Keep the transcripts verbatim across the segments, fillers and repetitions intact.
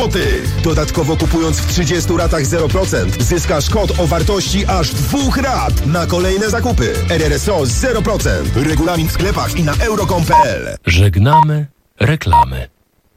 złotych. Dodatkowo kupując w trzydziestu ratach zero procent zyskasz kod o wartości aż dwóch rat na kolejne zakupy. R R S O zero procent. Regulamin w sklepach i na euro kropka com kropka p l. Żegnamy reklamy.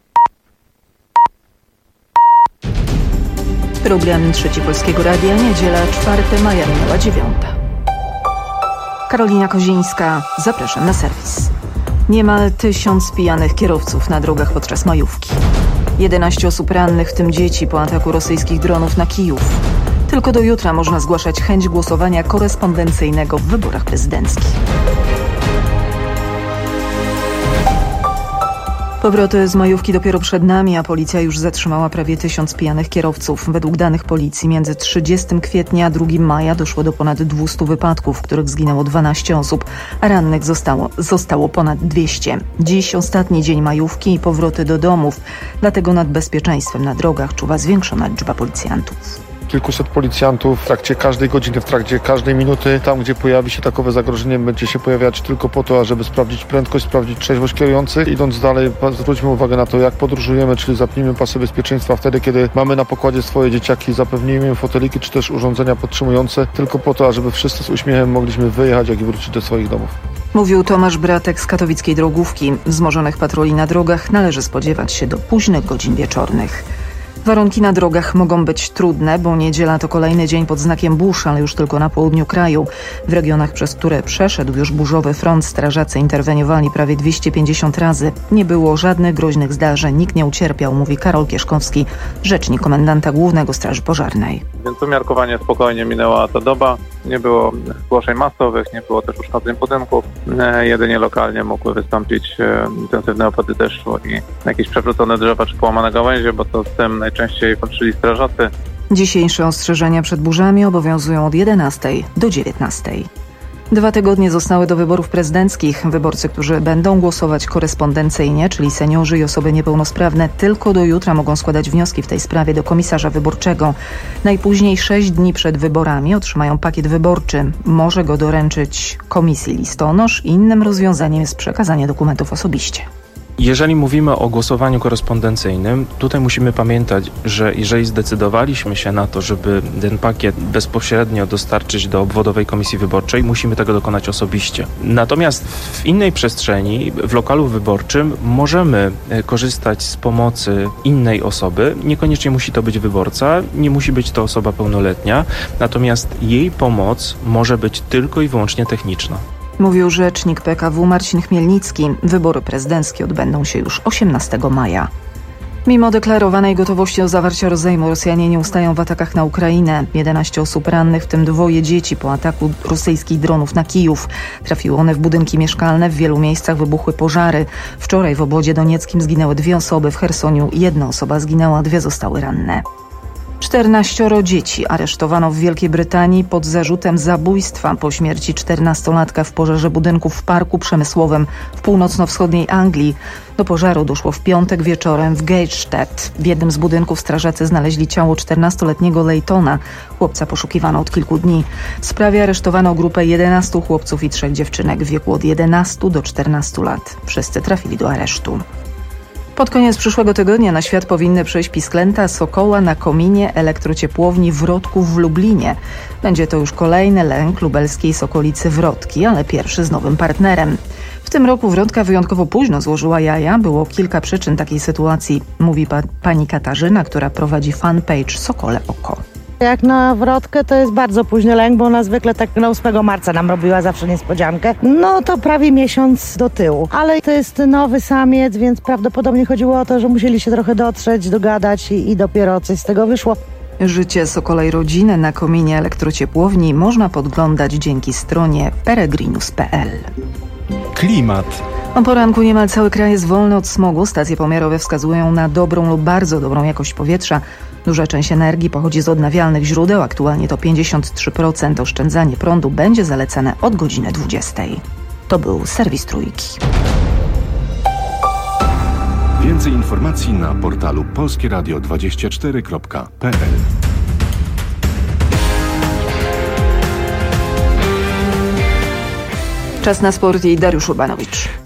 Program Trzeci Polskiego Radia, niedziela czwartego maja, minęła dziewiąta. Karolina Kozińska, zapraszam na serwis. Niemal tysiąc pijanych kierowców na drogach podczas majówki. jedenaście osób rannych, w tym dzieci, po ataku rosyjskich dronów na Kijów. Tylko do jutra można zgłaszać chęć głosowania korespondencyjnego w wyborach prezydenckich. Powroty z majówki dopiero przed nami, a policja już zatrzymała prawie tysiąc pijanych kierowców. Według danych policji między trzydziestego kwietnia a drugiego maja doszło do ponad dwustu wypadków, w których zginęło dwanaście osób, a rannych zostało, zostało ponad dwieście. Dziś ostatni dzień majówki i powroty do domów, dlatego nad bezpieczeństwem na drogach czuwa zwiększona liczba policjantów. Kilkuset policjantów w trakcie każdej godziny, w trakcie każdej minuty. Tam, gdzie pojawi się takowe zagrożenie, będzie się pojawiać tylko po to, ażeby sprawdzić prędkość, sprawdzić trzeźwość kierujących. Idąc dalej, zwróćmy uwagę na to, jak podróżujemy, czyli zapnijmy pasy bezpieczeństwa wtedy, kiedy mamy na pokładzie swoje dzieciaki, zapewnijmy im foteliki czy też urządzenia podtrzymujące, tylko po to, ażeby wszyscy z uśmiechem mogliśmy wyjechać, jak i wrócić do swoich domów. Mówił Tomasz Bratek z katowickiej drogówki. Wzmożonych patroli na drogach należy spodziewać się do późnych godzin wieczornych. Warunki na drogach mogą być trudne, bo niedziela to kolejny dzień pod znakiem burz, ale już tylko na południu kraju. W regionach, przez które przeszedł już burzowy front, strażacy interweniowali prawie dwieście pięćdziesiąt razy. Nie było żadnych groźnych zdarzeń, nikt nie ucierpiał, mówi Karol Kieszkowski, rzecznik komendanta głównego Straży Pożarnej. Więc umiarkowanie spokojnie minęła ta doba. Nie było zgłoszeń masowych, nie było też uszkodzeń budynków. Jedynie lokalnie mogły wystąpić intensywne opady deszczu i jakieś przewrócone drzewa czy połamane gałęzie, bo to z tym najczęściej walczyli strażacy. Dzisiejsze ostrzeżenia przed burzami obowiązują od jedenastej do dziewiętnastej. Dwa tygodnie zostały do wyborów prezydenckich. Wyborcy, którzy będą głosować korespondencyjnie, czyli seniorzy i osoby niepełnosprawne, tylko do jutra mogą składać wnioski w tej sprawie do komisarza wyborczego. Najpóźniej sześć dni przed wyborami otrzymają pakiet wyborczy. Może go doręczyć komisji listonosz. Innym rozwiązaniem jest przekazanie dokumentów osobiście. Jeżeli mówimy o głosowaniu korespondencyjnym, tutaj musimy pamiętać, że jeżeli zdecydowaliśmy się na to, żeby ten pakiet bezpośrednio dostarczyć do obwodowej komisji wyborczej, musimy tego dokonać osobiście. Natomiast w innej przestrzeni, w lokalu wyborczym, możemy korzystać z pomocy innej osoby. Niekoniecznie musi to być wyborca, nie musi być to osoba pełnoletnia, natomiast jej pomoc może być tylko i wyłącznie techniczna. Mówił rzecznik P K W Marcin Chmielnicki. Wybory prezydenckie odbędą się już osiemnastego maja. Mimo deklarowanej gotowości do zawarcia rozejmu, Rosjanie nie ustają w atakach na Ukrainę. jedenaście osób rannych, w tym dwoje dzieci po ataku rosyjskich dronów na Kijów. Trafiły one w budynki mieszkalne, w wielu miejscach wybuchły pożary. Wczoraj w obwodzie donieckim zginęły dwie osoby, w Chersoniu jedna osoba zginęła, dwie zostały ranne. Czternaścioro dzieci aresztowano w Wielkiej Brytanii pod zarzutem zabójstwa po śmierci czternastolatka w pożarze budynku w parku przemysłowym w północno-wschodniej Anglii. Do pożaru doszło w piątek wieczorem w Gateshead. W jednym z budynków strażacy znaleźli ciało czternastoletniego Laytona. Chłopca poszukiwano od kilku dni. W sprawie aresztowano grupę jedenastu chłopców i trzech dziewczynek w wieku od jedenastu do czternastu lat. Wszyscy trafili do aresztu. Pod koniec przyszłego tygodnia na świat powinny przyjść pisklęta sokoła na kominie elektrociepłowni Wrotków w Lublinie. Będzie to już kolejny lęk lubelskiej sokolicy Wrotki, ale pierwszy z nowym partnerem. W tym roku Wrotka wyjątkowo późno złożyła jaja. Było kilka przyczyn takiej sytuacji, mówi pa- pani Katarzyna, która prowadzi fanpage Sokole Oko. Jak na Wrotkę to jest bardzo późny lęk, bo ona zwykle tak na ósmego marca nam robiła zawsze niespodziankę. No to prawie miesiąc do tyłu. Ale to jest nowy samiec, więc prawdopodobnie chodziło o to, że musieli się trochę dotrzeć, dogadać i, i dopiero coś z tego wyszło. Życie sokolej rodziny na kominie elektrociepłowni można podglądać dzięki stronie peregrinus kropka p l. Klimat. O poranku niemal cały kraj jest wolny od smogu. Stacje pomiarowe wskazują na dobrą lub bardzo dobrą jakość powietrza. Duża część energii pochodzi z odnawialnych źródeł. Aktualnie to pięćdziesiąt trzy procent. Oszczędzanie prądu będzie zalecane od godziny dwudziestej. To był serwis Trójki. Więcej informacji na portalu polskie radio dwadzieścia cztery kropka p l. Czas na sport i Dariusz Urbanowicz.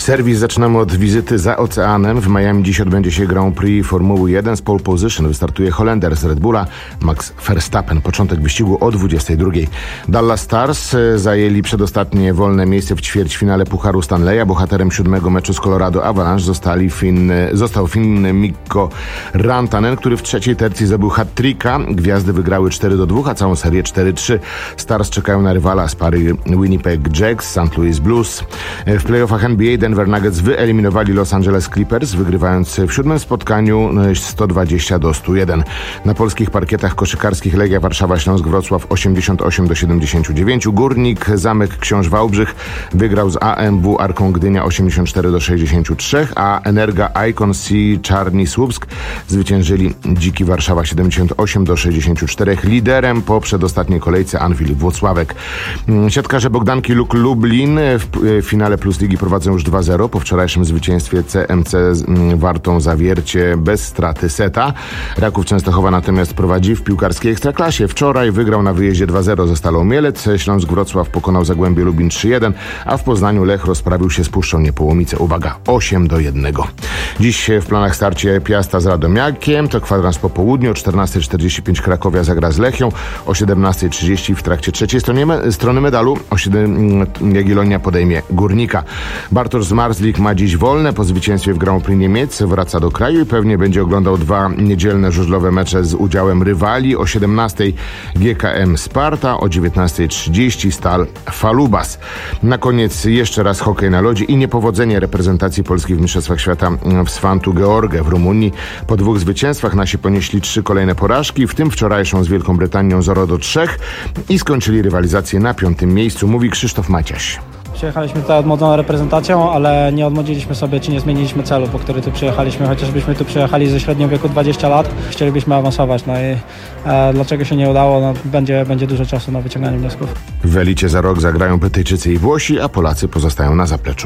Serwis zaczynamy od wizyty za oceanem. W Miami dziś odbędzie się Grand Prix Formuły jeden. Z pole position wystartuje Holender z Red Bulla Max Verstappen. Początek wyścigu o dwudziestej drugiej. Dallas Stars zajęli przedostatnie wolne miejsce w ćwierćfinale Pucharu Stanleya. Bohaterem siódmego meczu z Colorado Avalanche zostali Finn, został Finn Mikko Rantanen, który w trzeciej tercji zdobył hat-tricka. Gwiazdy wygrały cztery do dwóch, a całą serię cztery trzy. Stars czekają na rywala z pary Winnipeg Jets, Saint Louis Blues. W playoffach N B A Denver Nuggets wyeliminowali Los Angeles Clippers, wygrywając w siódmym spotkaniu sto dwadzieścia do stu jeden. Na polskich parkietach koszykarskich Legia Warszawa Śląsk Wrocław osiemdziesiąt osiem do siedemdziesięciu dziewięciu. Górnik Zamek Książ Wałbrzych wygrał z A M W Arką Gdynia osiemdziesiąt cztery do sześćdziesięciu trzech, a Energa Icon C Czarni Słupsk zwyciężyli Dziki Warszawa siedemdziesiąt osiem do sześćdziesięciu czterech. Liderem po przedostatniej kolejce Anwil Włocławek. Siatkarze Bogdanki Luk Lublin w finale Plus Ligi prowadzą już dwa zero po wczorajszym zwycięstwie C M C Wartą Zawiercie bez straty seta. Raków Częstochowa natomiast prowadzi w piłkarskiej Ekstraklasie. Wczoraj wygrał na wyjeździe dwa zero ze Stalą Mielec. Śląsk Wrocław pokonał Zagłębie Lubin trzy jeden, a w Poznaniu Lech rozprawił się z Puszczą Niepołomice. Uwaga, osiem do jednego. Dziś w planach starcie Piasta z Radomiakiem. To kwadrans po południu. O czternasta czterdzieści pięć Krakowia zagra z Lechią. O siedemnasta trzydzieści w trakcie trzeciej strony, me- strony medalu o siedem Jagiellonia podejmie Górnika. Bartosz Zmarzlik ma dziś wolne po zwycięstwie w Grand Prix Niemiec. Wraca do kraju i pewnie będzie oglądał dwa niedzielne żużlowe mecze z udziałem rywali. O siedemnastej G K M Sparta, o dziewiętnasta trzydzieści Stal Falubas. Na koniec jeszcze raz hokej na lodzie i niepowodzenie reprezentacji Polski w Mistrzostwach Świata w Sfantu George w Rumunii. Po dwóch zwycięstwach nasi ponieśli trzy kolejne porażki, w tym wczorajszą z Wielką Brytanią zero do trzech i skończyli rywalizację na piątym miejscu, mówi Krzysztof Maciaś. Przyjechaliśmy tutaj odmłodzoną reprezentacją, ale nie odmłodziliśmy sobie, czy nie zmieniliśmy celu, po który tu przyjechaliśmy, chociażbyśmy tu przyjechali ze średnią wieku dwadzieścia lat. Chcielibyśmy awansować, no i e, dlaczego się nie udało, no, będzie, będzie dużo czasu na wyciąganie wniosków. W elicie za rok zagrają Brytyjczycy i Włosi, a Polacy pozostają na zapleczu.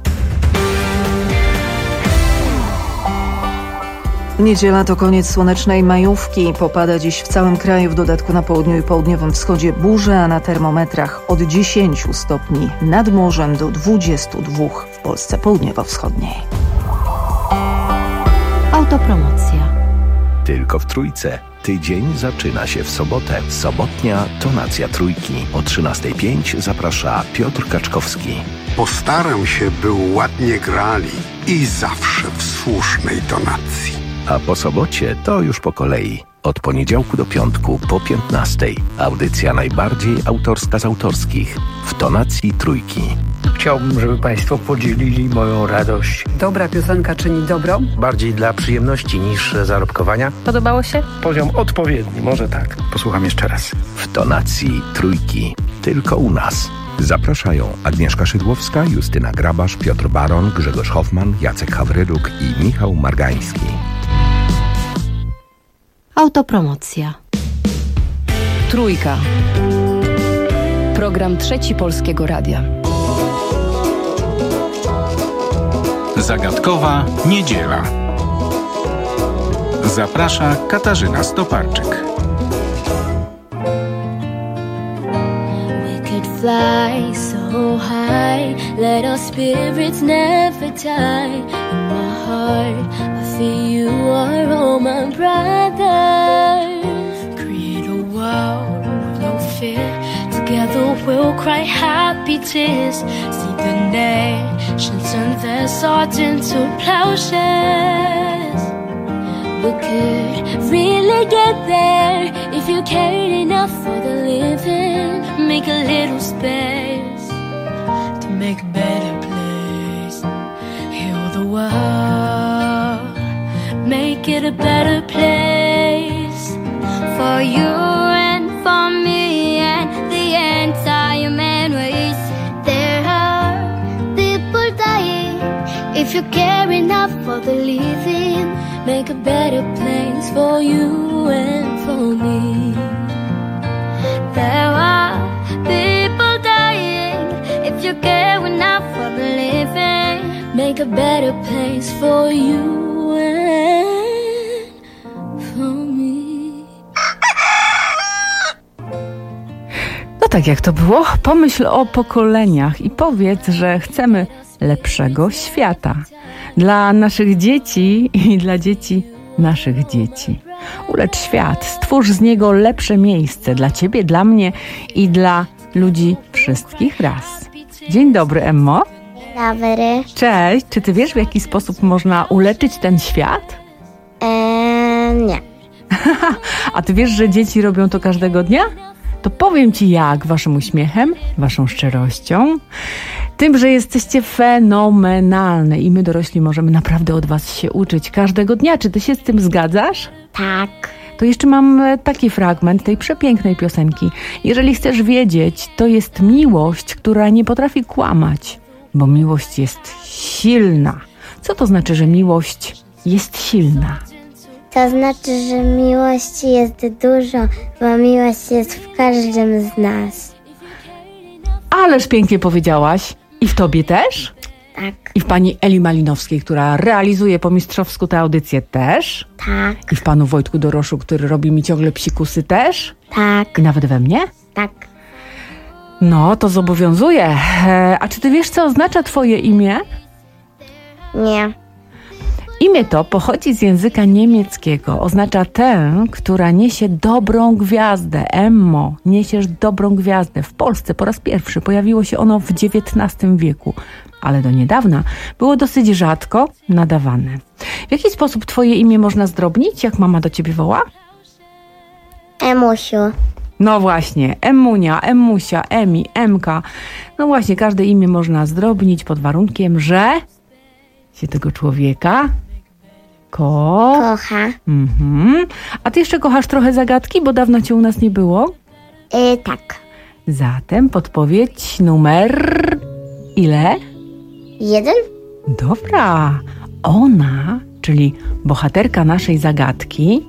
Niedziela to koniec słonecznej majówki. Popada dziś w całym kraju, w dodatku na południu i południowym wschodzie burze, a na termometrach od dziesięciu stopni nad morzem do dwudziestu dwóch w Polsce południowo-wschodniej. Autopromocja. Tylko w Trójce. Tydzień zaczyna się w sobotę. Sobotnia tonacja Trójki. O trzynasta pięć zaprasza Piotr Kaczkowski. Postaram się, by ładnie grali i zawsze w słusznej tonacji. A po sobocie to już po kolei. Od poniedziałku do piątku po piętnastej. Audycja najbardziej autorska z autorskich. W tonacji Trójki. Chciałbym, żeby Państwo podzielili moją radość. Dobra piosenka czyni dobro? Bardziej dla przyjemności niż zarobkowania. Podobało się? Poziom odpowiedni, może tak. Posłucham jeszcze raz. W tonacji Trójki. Tylko u nas. Zapraszają Agnieszka Szydłowska, Justyna Grabasz, Piotr Baron, Grzegorz Hoffman, Jacek Hawryluk i Michał Margański. Autopromocja. Trójka. Program Trzeci Polskiego Radia. Zagadkowa niedziela. Zaprasza Katarzyna Stoparczyk. Fly so high, let our spirits never die. In my heart, I feel you are all my brothers. Create a world with no fear. Together we'll cry happy tears. See the nations turn their swords into plowshares. We could really get there if you cared enough for the living. Make a little space to make a better place. Heal the world, make it a better place for you and for me and the entire man race. There are people dying. If you care enough for the living, make a better place for you and for me. There are people dying. If you care enough for the living, make a better place for you and for me. No tak jak to było, pomyśl o pokoleniach i powiedz, że chcemy lepszego świata. Dla naszych dzieci i dla dzieci naszych dzieci. Ulecz świat, stwórz z niego lepsze miejsce dla ciebie, dla mnie i dla ludzi wszystkich ras. Dzień dobry, Emmo. Dobry. Cześć. Czy ty wiesz, w jaki sposób można uleczyć ten świat? Eee, nie. A ty wiesz, że dzieci robią to każdego dnia? To powiem ci jak, waszym uśmiechem, waszą szczerością, tym, że jesteście fenomenalne i my dorośli możemy naprawdę od was się uczyć każdego dnia. Czy ty się z tym zgadzasz? Tak. To jeszcze mam taki fragment tej przepięknej piosenki. Jeżeli chcesz wiedzieć, to jest miłość, która nie potrafi kłamać, bo miłość jest silna. Co to znaczy, że miłość jest silna? To znaczy, że miłości jest dużo, bo miłość jest w każdym z nas. Ależ pięknie powiedziałaś. I w tobie też? Tak. I w pani Eli Malinowskiej, która realizuje po mistrzowsku tę audycję też? Tak. I w panu Wojtku Doroszu, który robi mi ciągle psikusy też? Tak. I nawet we mnie? Tak. No, to zobowiązuje. E, a czy ty wiesz, co oznacza twoje imię? Nie. Imię to pochodzi z języka niemieckiego. Oznacza tę, która niesie dobrą gwiazdę. Emmo, niesiesz dobrą gwiazdę. W Polsce po raz pierwszy pojawiło się ono w dziewiętnastym wieku, ale do niedawna było dosyć rzadko nadawane. W jaki sposób twoje imię można zdrobnić, jak mama do ciebie woła? Emusiu. No właśnie, Emunia, Emusia, Emi, Emka. No właśnie, każde imię można zdrobnić pod warunkiem, że się tego człowieka ko... kocha. Mhm. A ty jeszcze kochasz trochę zagadki, bo dawno cię u nas nie było? Yy, tak. Zatem podpowiedź numer... ile? Jeden? Dobra. Ona, czyli bohaterka naszej zagadki,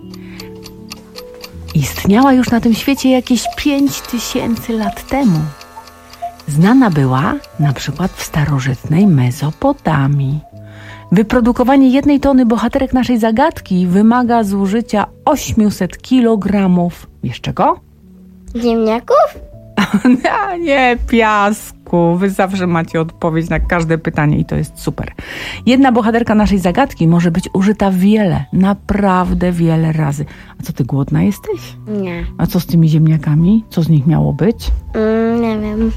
istniała już na tym świecie jakieś pięć tysięcy lat temu. Znana była na przykład w starożytnej Mezopotamii. Wyprodukowanie jednej tony bohaterek naszej zagadki wymaga zużycia osiemset kilogramów. Wiesz czego? Ziemniaków? A nie, piasku. Wy zawsze macie odpowiedź na każde pytanie i to jest super. Jedna bohaterka naszej zagadki może być użyta wiele, naprawdę wiele razy. A co, ty głodna jesteś? Nie. A co z tymi ziemniakami? Co z nich miało być? Mm, nie wiem.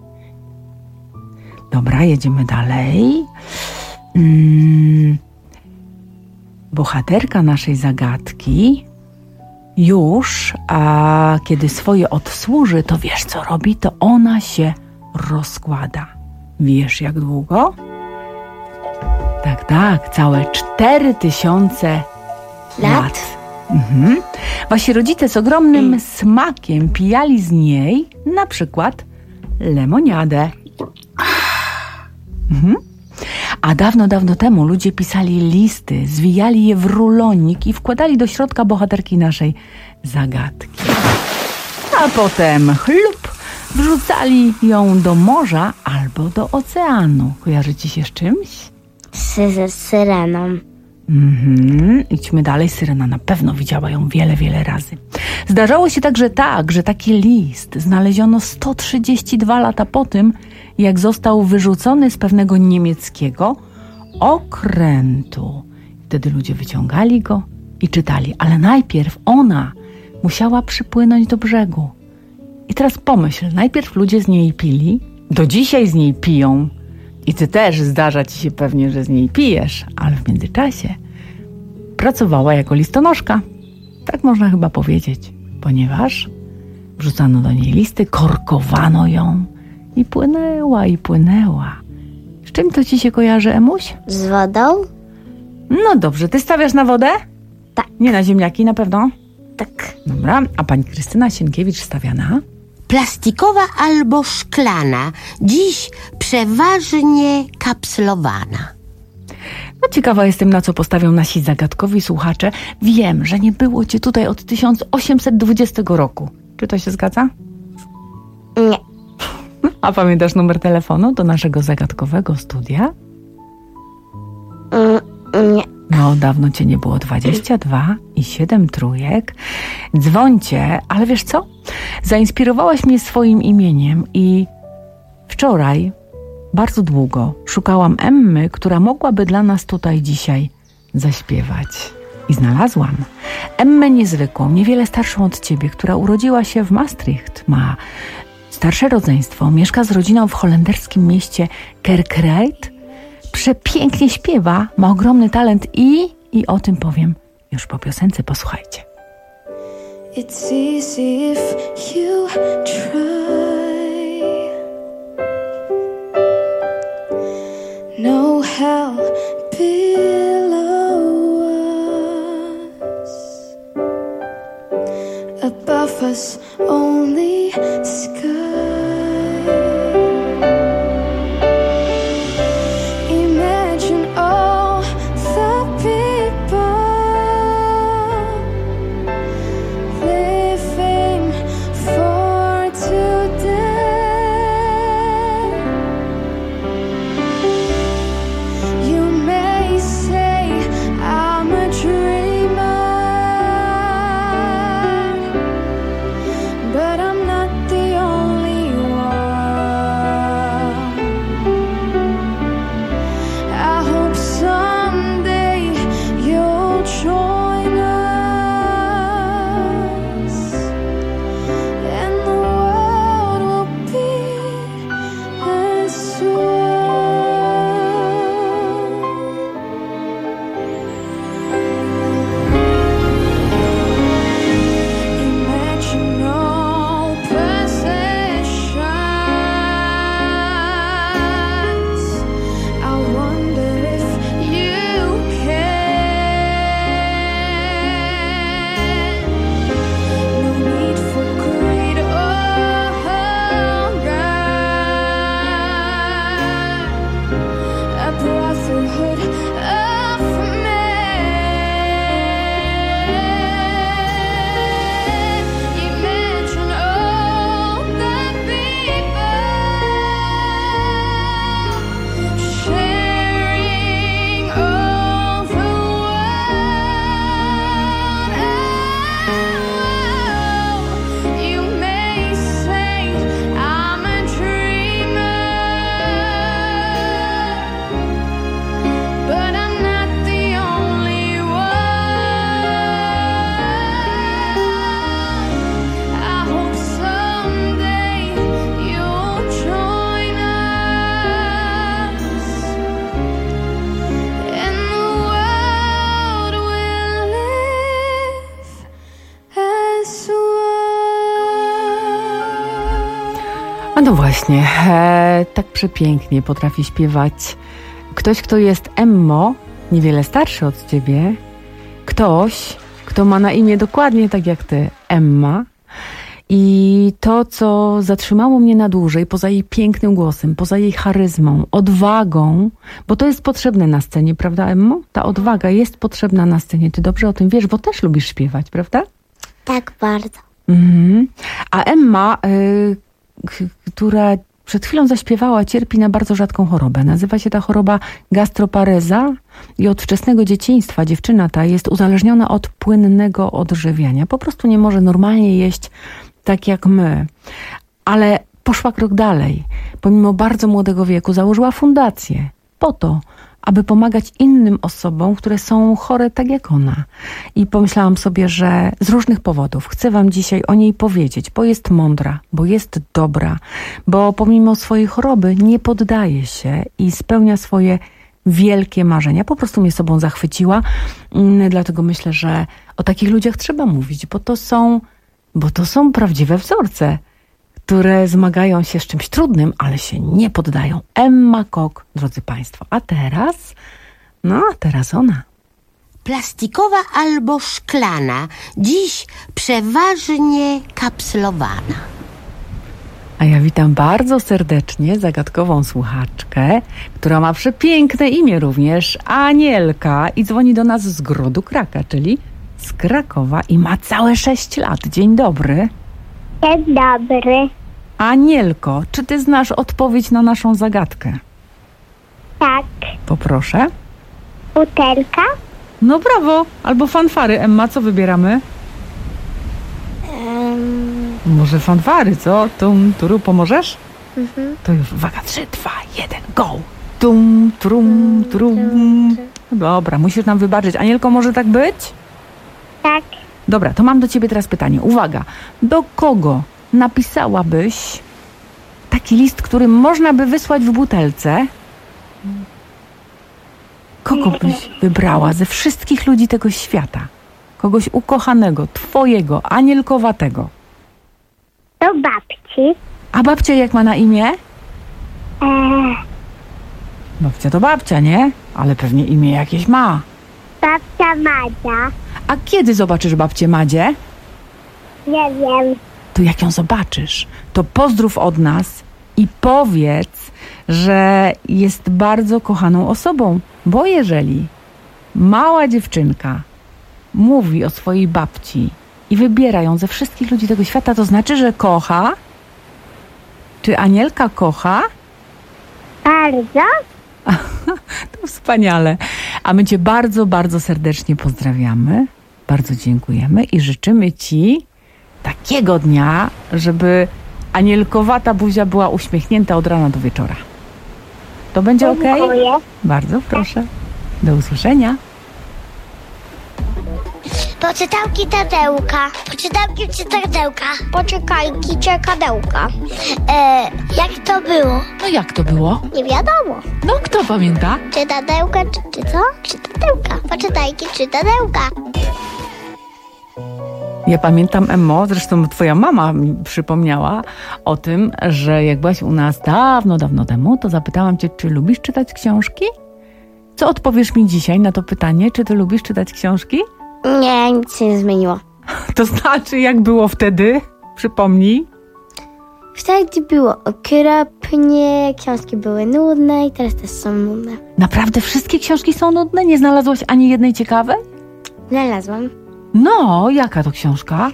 Dobra, jedziemy dalej. Hmm. Bohaterka naszej zagadki już, a kiedy swoje odsłuży, to wiesz co robi? To ona się rozkłada. Wiesz jak długo? Tak, tak, całe cztery tysiące lat. lat. Mhm. Wasi rodzice z ogromnym mm. smakiem pijali z niej na przykład lemoniadę. Mhm. A dawno, dawno temu ludzie pisali listy, zwijali je w rulonik i wkładali do środka bohaterki naszej zagadki. A potem chlup, wrzucali ją do morza albo do oceanu. Kojarzy ci się z czymś? Z syreną. Mhm. Idźmy dalej. Syrena na pewno widziała ją wiele, wiele razy. Zdarzało się także tak, że taki list znaleziono sto trzydzieści dwa lata po tym, jak został wyrzucony z pewnego niemieckiego okrętu. Wtedy ludzie wyciągali go i czytali, ale najpierw ona musiała przypłynąć do brzegu. I teraz pomyśl, najpierw ludzie z niej pili, do dzisiaj z niej piją. I ty też zdarza ci się pewnie, że z niej pijesz, ale w międzyczasie pracowała jako listonoszka. Tak można chyba powiedzieć, ponieważ wrzucano do niej listy, korkowano ją i płynęła, i płynęła. Z czym to ci się kojarzy, Emuś? Z wodą? No dobrze, ty stawiasz na wodę? Tak. Nie na ziemniaki na pewno? Tak. Dobra, a pani Krystyna Sienkiewicz stawia na? Plastikowa albo szklana, dziś przeważnie kapslowana. No ciekawa jestem, na co postawią nasi zagadkowi słuchacze. Wiem, że nie było cię tutaj od tysiąc osiemset dwudziestego roku. Czy to się zgadza? Nie. A pamiętasz numer telefonu do naszego zagadkowego studia? Mm, nie. No, dawno cię nie było. dwadzieścia dwa i siedem trójek. Dzwońcie, ale wiesz co? Zainspirowałaś mnie swoim imieniem i wczoraj bardzo długo szukałam Emmy, która mogłaby dla nas tutaj dzisiaj zaśpiewać. I znalazłam Emmę niezwykłą, niewiele starszą od ciebie, która urodziła się w Maastricht, ma starsze rodzeństwo, mieszka z rodziną w holenderskim mieście Kerkrade, przepięknie śpiewa, ma ogromny talent i, i o tym powiem już po piosence, posłuchajcie. It's easy if you try. No hell below us, above us only sky. Imagine all the people living for today. You may say I'm a dreamer, but I'm not the only one. I hope someday you'll join us, and the world will be as Imagine all possessions. I wonder if you can. No need for greed or hunger. A brotherhood of men. Imagine all the people sharing all the world. Oh, you may say I'm a dreamer, but I'm not the only one. I hope someday you'll join us, and the world will live as A no właśnie, e, tak przepięknie potrafi śpiewać ktoś, kto jest Emmo, niewiele starszy od ciebie, ktoś, kto ma na imię dokładnie tak jak ty, Emma. I to, co zatrzymało mnie na dłużej, poza jej pięknym głosem, poza jej charyzmą, odwagą, bo to jest potrzebne na scenie, prawda, Emmo? Ta odwaga jest potrzebna na scenie. Ty dobrze o tym wiesz, bo też lubisz śpiewać, prawda? Tak bardzo. Mhm. A Emma, y, k- która przed chwilą zaśpiewała, cierpi na bardzo rzadką chorobę. Nazywa się ta choroba gastropareza i od wczesnego dzieciństwa dziewczyna ta jest uzależniona od płynnego odżywiania. Po prostu nie może normalnie jeść tak jak my. Ale poszła krok dalej. Pomimo bardzo młodego wieku założyła fundację po to, aby pomagać innym osobom, które są chore tak jak ona. I pomyślałam sobie, że z różnych powodów chcę wam dzisiaj o niej powiedzieć, bo jest mądra, bo jest dobra, bo pomimo swojej choroby nie poddaje się i spełnia swoje wielkie marzenia. Po prostu mnie sobą zachwyciła, dlatego myślę, że o takich ludziach trzeba mówić, bo to są, bo to są prawdziwe wzorce, które zmagają się z czymś trudnym, ale się nie poddają. Emma Kok, drodzy Państwo. A teraz, no a teraz ona. Plastikowa albo szklana, dziś przeważnie kapslowana. A ja witam bardzo serdecznie zagadkową słuchaczkę, która ma przepiękne imię również, Anielka, i dzwoni do nas z Grodu Kraka, czyli z Krakowa, i ma całe sześć lat. Dzień dobry. Dzień dobry. Anielko, czy ty znasz odpowiedź na naszą zagadkę? Tak. Poproszę. Butelka? No brawo. Albo fanfary. Emma, co wybieramy? Um, Może fanfary, co? Tum, turu, pomożesz? Mhm. To już uwaga, trzy, dwa, jeden, go! Tum, trum, trum. Dobra, musisz nam wybaczyć. Anielko, może tak być? Tak. Dobra, to mam do ciebie teraz pytanie. Uwaga, do kogo napisałabyś taki list, który można by wysłać w butelce? Kogo byś wybrała ze wszystkich ludzi tego świata? Kogoś ukochanego, twojego, anielkowatego. Do babci. A babcia jak ma na imię? Eee, Babcia to babcia, nie? Ale pewnie imię jakieś ma. babcia Madzia. A kiedy zobaczysz babcię Madzie? Nie wiem. To jak ją zobaczysz, to pozdrów od nas i powiedz, że jest bardzo kochaną osobą. Bo jeżeli mała dziewczynka mówi o swojej babci i wybiera ją ze wszystkich ludzi tego świata, to znaczy, że kocha? Czy Anielka kocha? Bardzo. To wspaniale. A my cię bardzo, bardzo serdecznie pozdrawiamy. Bardzo dziękujemy i życzymy ci takiego dnia, żeby anielkowata buzia była uśmiechnięta od rana do wieczora. To będzie ok? Dziękuję. Bardzo proszę. Do usłyszenia. Poczytałki Tadełka. Poczytałki Tadełka. Poczekajki czekadełka. E, jak to było? No jak to było? Nie wiadomo. No kto pamięta? Czy Tadełka, czy, czy co? Czy Tadełka. Poczytajki czy Tadełka. Ja pamiętam, Emmo, zresztą twoja mama mi przypomniała o tym, że jak byłaś u nas dawno, dawno temu, to zapytałam cię, czy lubisz czytać książki? Co odpowiesz mi dzisiaj na to pytanie? Czy ty lubisz czytać książki? Nie, nic się nie zmieniło. To znaczy, jak było wtedy? Przypomnij. Wtedy było okropnie, książki były nudne i teraz też są nudne. Naprawdę wszystkie książki są nudne? Nie znalazłaś ani jednej ciekawej? Znalazłam. No, jaka to książka?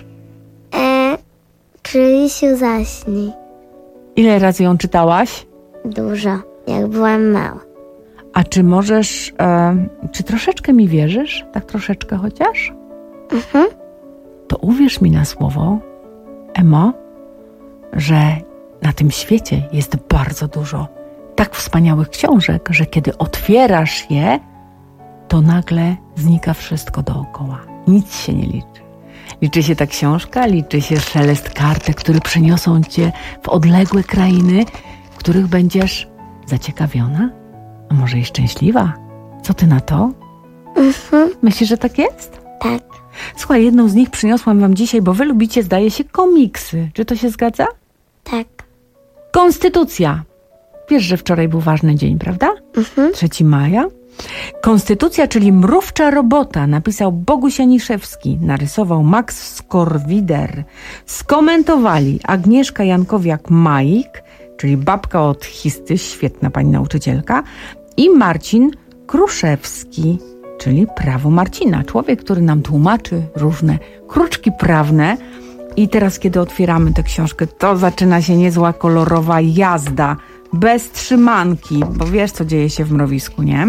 E, Krysiu zaśnij. Ile razy ją czytałaś? Dużo, jak byłam mała. A czy możesz, e, czy troszeczkę mi wierzysz? Tak troszeczkę chociaż? Mhm. To uwierz mi na słowo, Emo, że na tym świecie jest bardzo dużo tak wspaniałych książek, że kiedy otwierasz je, to nagle znika wszystko dookoła. Nic się nie liczy. Liczy się ta książka, liczy się szelest kartek, które przeniosą cię w odległe krainy, w których będziesz zaciekawiona, a może i szczęśliwa. Co ty na to? Mhm. Myślisz, że tak jest? Tak. Słuchaj, jedną z nich przyniosłam wam dzisiaj, bo wy lubicie, zdaje się, komiksy. Czy to się zgadza? Tak. Konstytucja. Wiesz, że wczoraj był ważny dzień, prawda? Mhm. trzeciego maja. Konstytucja, czyli mrówcza robota, napisał Boguś Janiszewski, narysował Max Skorwider. Skomentowali Agnieszka Jankowiak-Majik, czyli babka od Histy, świetna pani nauczycielka, i Marcin Kruszewski, czyli Prawo Marcina, człowiek, który nam tłumaczy różne kruczki prawne. I teraz, kiedy otwieramy tę książkę, to zaczyna się niezła kolorowa jazda, bez trzymanki, bo wiesz, co dzieje się w mrowisku, nie?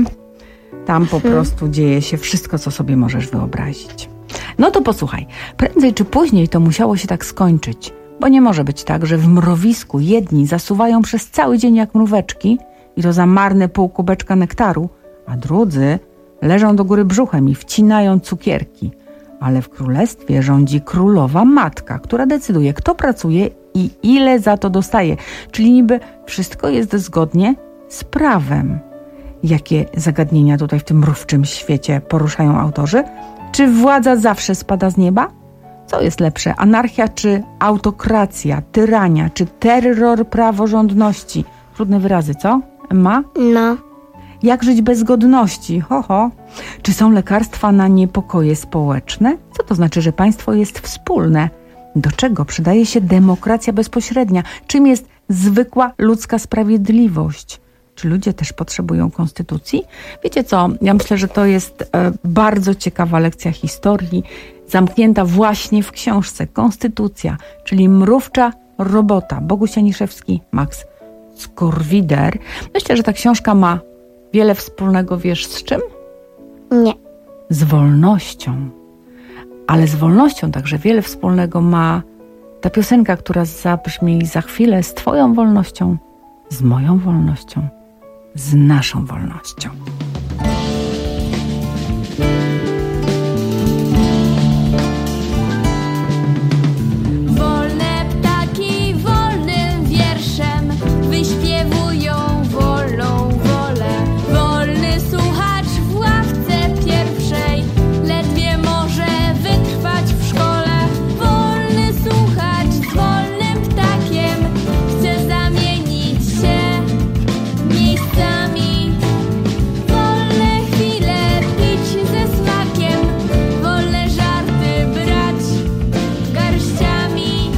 Tam po prostu dzieje się wszystko, co sobie możesz wyobrazić. No to posłuchaj, prędzej czy później to musiało się tak skończyć, bo nie może być tak, że w mrowisku jedni zasuwają przez cały dzień jak mróweczki i to za marne pół kubeczka nektaru, a drudzy leżą do góry brzuchem i wcinają cukierki. Ale w królestwie rządzi królowa matka, która decyduje, kto pracuje i ile za to dostaje. Czyli niby wszystko jest zgodnie z prawem. Jakie zagadnienia tutaj w tym mrówczym świecie poruszają autorzy? Czy władza zawsze spada z nieba? Co jest lepsze, anarchia czy autokracja, tyrania czy terror praworządności? Trudne wyrazy, co, Emma? No. Jak żyć bez godności? Ho, ho. Czy są lekarstwa na niepokoje społeczne? Co to znaczy, że państwo jest wspólne? Do czego przydaje się demokracja bezpośrednia? Czym jest zwykła ludzka sprawiedliwość? Czy ludzie też potrzebują konstytucji? Wiecie co? Ja myślę, że to jest e, bardzo ciekawa lekcja historii, zamknięta właśnie w książce Konstytucja, czyli mrówcza robota. Boguś Janiszewski, Max Skorwider. Myślę, że ta książka ma wiele wspólnego, wiesz, z czym? Nie. Z wolnością. Ale z wolnością także wiele wspólnego ma Ta piosenka, która zabrzmi za chwilę z twoją wolnością, z moją wolnością, z naszą wolnością. Wolne ptaki wolnym wierszem wyśpiewują wolną wolę. Wolny słuchacz w ławce pierwszej ledwie może wytrwać w szkole. Wolny słuchacz z wolnym ptakiem chce zamienić się miejscami. Wolne chwile pić ze smakiem, wolne żarty brać garściami.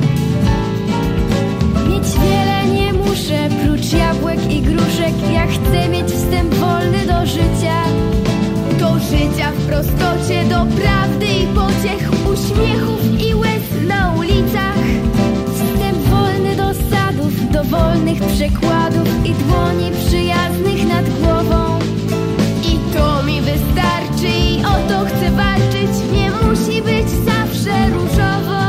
Mieć wiele nie muszę, prócz jabłek i gruszek. Ja chcę mieć wstęp wolny do życia. Do życia w prostocie, do prawdy i pociech, uśmiechów i łez na ulicach. Wstęp wolny do sadów, do wolnych przekładów i dłoni przyjaznych nad głową. I to mi wystarczy i o to chcę walczyć. Nie musi być zawsze różowo.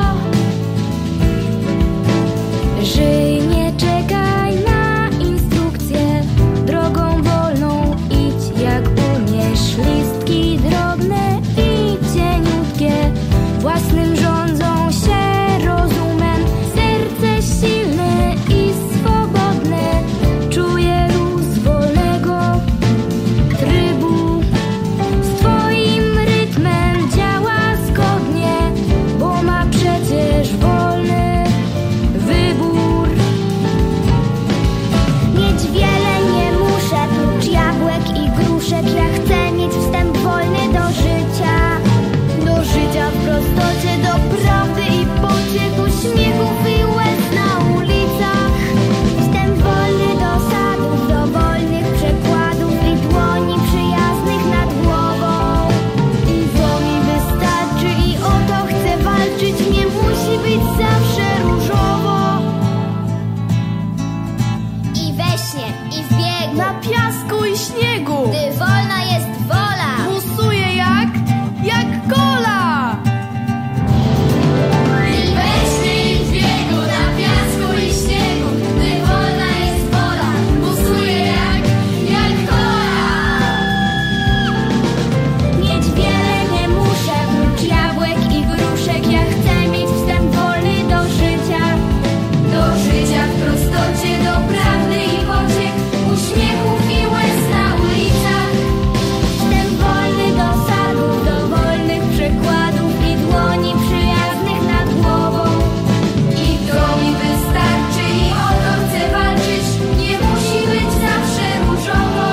Żyj, nie czekaj na instrukcje, drogą wolną idź jak umiesz. Listki drobne i cieniutkie, własnym rządzą się rozumem. Serce silne i swobodne czuje luz wolnego trybu. Z twoim rytmem działa zgodnie, bo ma przecież wolny wybór. Mieć wiele nie muszę, prócz jabłek i gruszek. Ja chcę mieć wstęp wolny do życia. Do życia w prostocie, do prawdy i pociech, uśmiechów i łez na ulicach. Wstęp wolny do sadów, do wolnych przekładów i dłoni przyjaznych nad głową. I to mi wystarczy i o to chcę walczyć. Nie musi być zawsze różowo. I we śnie, i w biegu, na piasku i śniegu, gdy wolna jest wola, musuje jak, jak kola. I we śnie, i w biegu, na piasku i śniegu, gdy wolna jest wola, musuje jak, jak kola. Mieć wiele nie muszę, prócz jabłek i gruszek. Ja chcę mieć wstęp wolny do życia. Do życia w prostocie, do prawdy i pociech, uśmiechów i łez na ulicach. Wstęp wolny do sadów, do wolnych przekładów i dłoni przyjaznych nad głową. I to mi wystarczy i o to chcę walczyć. Nie musi być zawsze różowo.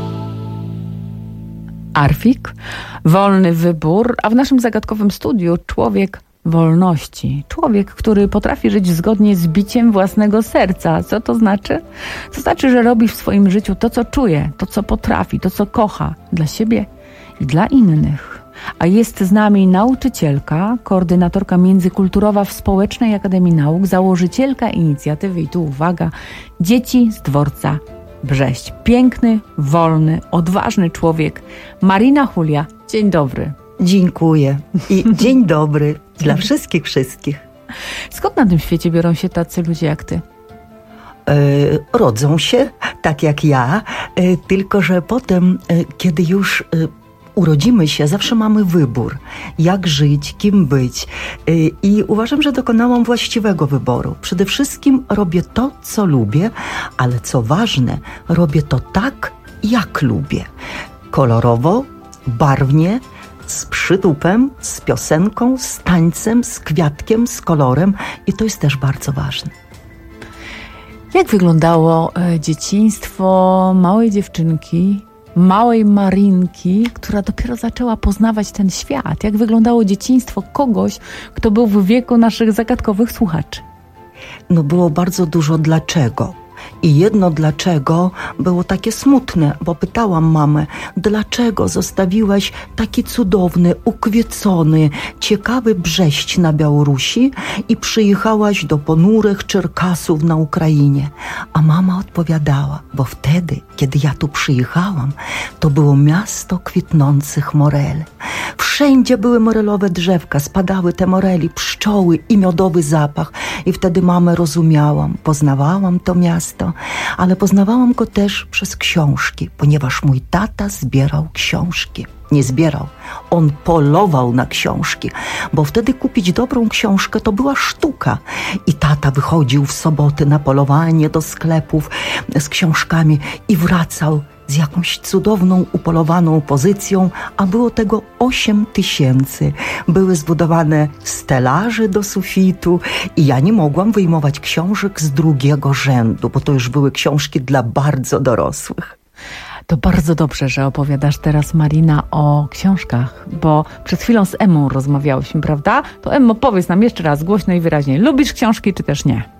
Arfik, wolny wybór, a w naszym zagadkowym studiu człowiek wolności. Człowiek, który potrafi żyć zgodnie z biciem własnego serca. Co to znaczy? To znaczy, że robi w swoim życiu to, co czuje, to, co potrafi, to, co kocha dla siebie i dla innych. A jest z nami nauczycielka, koordynatorka międzykulturowa w Społecznej Akademii Nauk, założycielka inicjatywy, i tu uwaga, Dzieci z Dworca Brześć. Piękny, wolny, odważny człowiek. Marina Julia, dzień dobry. Dziękuję i dzień dobry dla wszystkich, wszystkich. Skąd na tym świecie biorą się tacy ludzie jak ty? E, rodzą się, tak jak ja, e, tylko że potem, e, kiedy już e, urodzimy się, zawsze mamy wybór, jak żyć, kim być. E, I uważam, że dokonałam właściwego wyboru. Przede wszystkim robię to, co lubię, ale co ważne, robię to tak, jak lubię. Kolorowo, barwnie, z przytupem, z piosenką, z tańcem, z kwiatkiem, z kolorem i to jest też bardzo ważne. Jak wyglądało e, dzieciństwo małej dziewczynki, małej Marinki, która dopiero zaczęła poznawać ten świat? Jak wyglądało dzieciństwo kogoś, kto był w wieku naszych zagadkowych słuchaczy? No było bardzo dużo dlaczego. I jedno dlaczego było takie smutne, bo pytałam mamę, dlaczego zostawiłaś taki cudowny, ukwiecony, ciekawy Brześć na Białorusi i przyjechałaś do ponurych Czerkasów na Ukrainie. A mama odpowiadała, bo wtedy, kiedy ja tu przyjechałam, to było miasto kwitnących morel. Wszędzie były morelowe drzewka, spadały te moreli, pszczoły i miodowy zapach. I wtedy mamę rozumiałam, poznawałam to miasto, ale poznawałam go też przez książki, ponieważ mój tata zbierał książki. Nie zbierał, on polował na książki, bo wtedy kupić dobrą książkę to była sztuka. I tata wychodził w soboty na polowanie do sklepów z książkami i wracał z jakąś cudowną, upolowaną pozycją, a było tego osiem tysięcy. Były zbudowane stelaże do sufitu i ja nie mogłam wyjmować książek z drugiego rzędu, bo to już były książki dla bardzo dorosłych. To bardzo dobrze, że opowiadasz teraz, Marina, o książkach, bo przed chwilą z Emmą rozmawiałyśmy, prawda? To Emmo, powiedz nam jeszcze raz głośno i wyraźnie, lubisz książki czy też nie?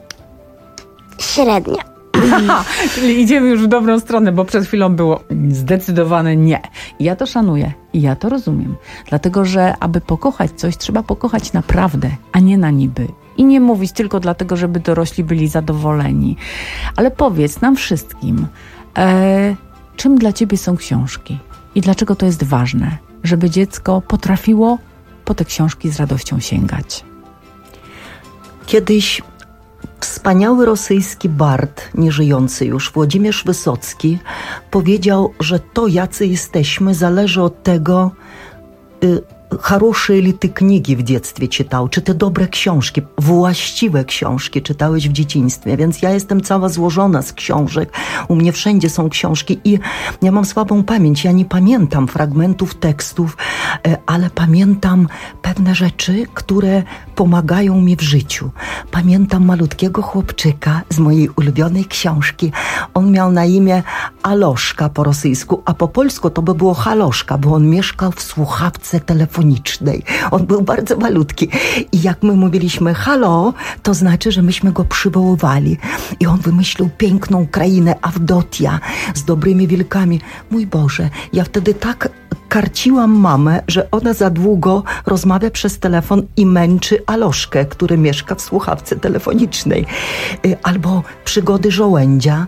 Średnio. Aha, czyli idziemy już w dobrą stronę, bo przed chwilą było zdecydowane nie. Ja to szanuję i ja to rozumiem, dlatego że aby pokochać coś, trzeba pokochać naprawdę, a nie na niby. I nie mówić tylko dlatego, żeby dorośli byli zadowoleni. Ale powiedz nam wszystkim, e, czym dla ciebie są książki i dlaczego to jest ważne, żeby dziecko potrafiło po te książki z radością sięgać. Kiedyś wspaniały rosyjski bard, nieżyjący już, Włodzimierz Wysocki, powiedział, że to, jacy jesteśmy, zależy od tego, y, хорошие ли ty kniги w dzieciństwie czytał, czy te dobre książki, właściwe książki czytałeś w dzieciństwie, więc ja jestem cała złożona z książek, u mnie wszędzie są książki i ja mam słabą pamięć, ja nie pamiętam fragmentów tekstów, ale pamiętam pewne rzeczy, które pomagają mi w życiu. Pamiętam malutkiego chłopczyka z mojej ulubionej książki, on miał na imię Aloszka po rosyjsku, a po polsku to by było Haloszka, bo on mieszkał w słuchawce telefonicznej. On był bardzo malutki i jak my mówiliśmy halo, to znaczy, że myśmy go przywoływali. I on wymyślił piękną krainę Awdotia z dobrymi wilkami. Mój Boże, ja wtedy tak karciłam mamę, że ona za długo rozmawia przez telefon i męczy Aloszkę, który mieszka w słuchawce telefonicznej. Albo Przygody żołędzia.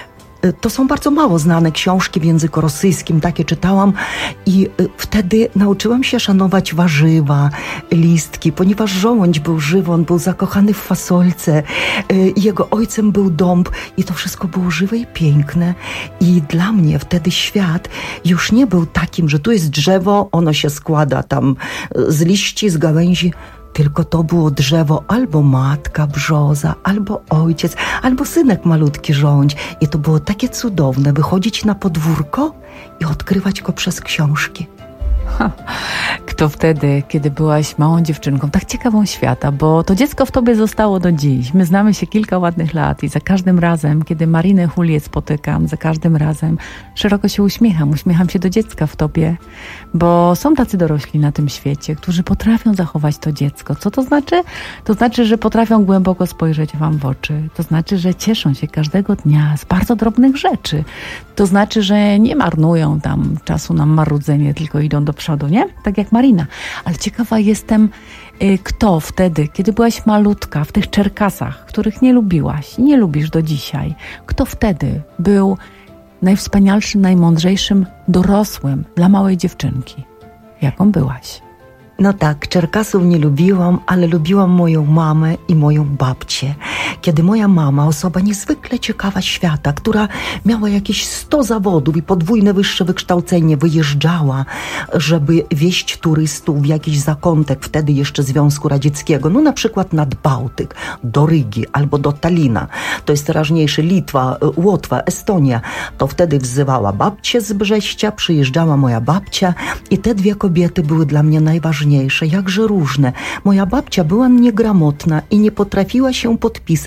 To są bardzo mało znane książki w języku rosyjskim, takie czytałam i wtedy nauczyłam się szanować warzywa, listki, ponieważ żołądź był żywy, on był zakochany w fasolce, jego ojcem był dąb i to wszystko było żywe i piękne i dla mnie wtedy świat już nie był takim, że tu jest drzewo, ono się składa tam z liści, z gałęzi, tylko to było drzewo albo matka brzoza, albo ojciec, albo synek malutki żołądź. I to było takie cudowne, wychodzić na podwórko i odkrywać go przez książki. Ha. Kto wtedy, kiedy byłaś małą dziewczynką, tak ciekawą świata, bo to dziecko w tobie zostało do dziś. My znamy się kilka ładnych lat i za każdym razem, kiedy Marinę Julię spotykam, za każdym razem szeroko się uśmiecham. Uśmiecham się do dziecka w tobie, bo są tacy dorośli na tym świecie, którzy potrafią zachować to dziecko. Co to znaczy? To znaczy, że potrafią głęboko spojrzeć wam w oczy. To znaczy, że cieszą się każdego dnia z bardzo drobnych rzeczy. To znaczy, że nie marnują tam czasu na marudzenie, tylko idą do przodu, nie? Tak jak Marina. Ale ciekawa jestem, kto wtedy, kiedy byłaś malutka, w tych Czerkasach, których nie lubiłaś i nie lubisz do dzisiaj, kto wtedy był najwspanialszym, najmądrzejszym dorosłym dla małej dziewczynki? Jaką byłaś? No tak, Czerkasów nie lubiłam, ale lubiłam moją mamę i moją babcię. Kiedy moja mama, osoba niezwykle ciekawa świata, która miała jakieś sto zawodów i podwójne wyższe wykształcenie, wyjeżdżała, żeby wieźć turystów w jakiś zakątek wtedy jeszcze Związku Radzieckiego, no na przykład nad Bałtyk, do Rygi albo do Talina. To jest teraźniejsze Litwa, Łotwa, Estonia. To wtedy wzywała babcię z Brześcia, przyjeżdżała moja babcia i te dwie kobiety były dla mnie najważniejsze. Jakże różne. Moja babcia była niegramotna i nie potrafiła się podpisać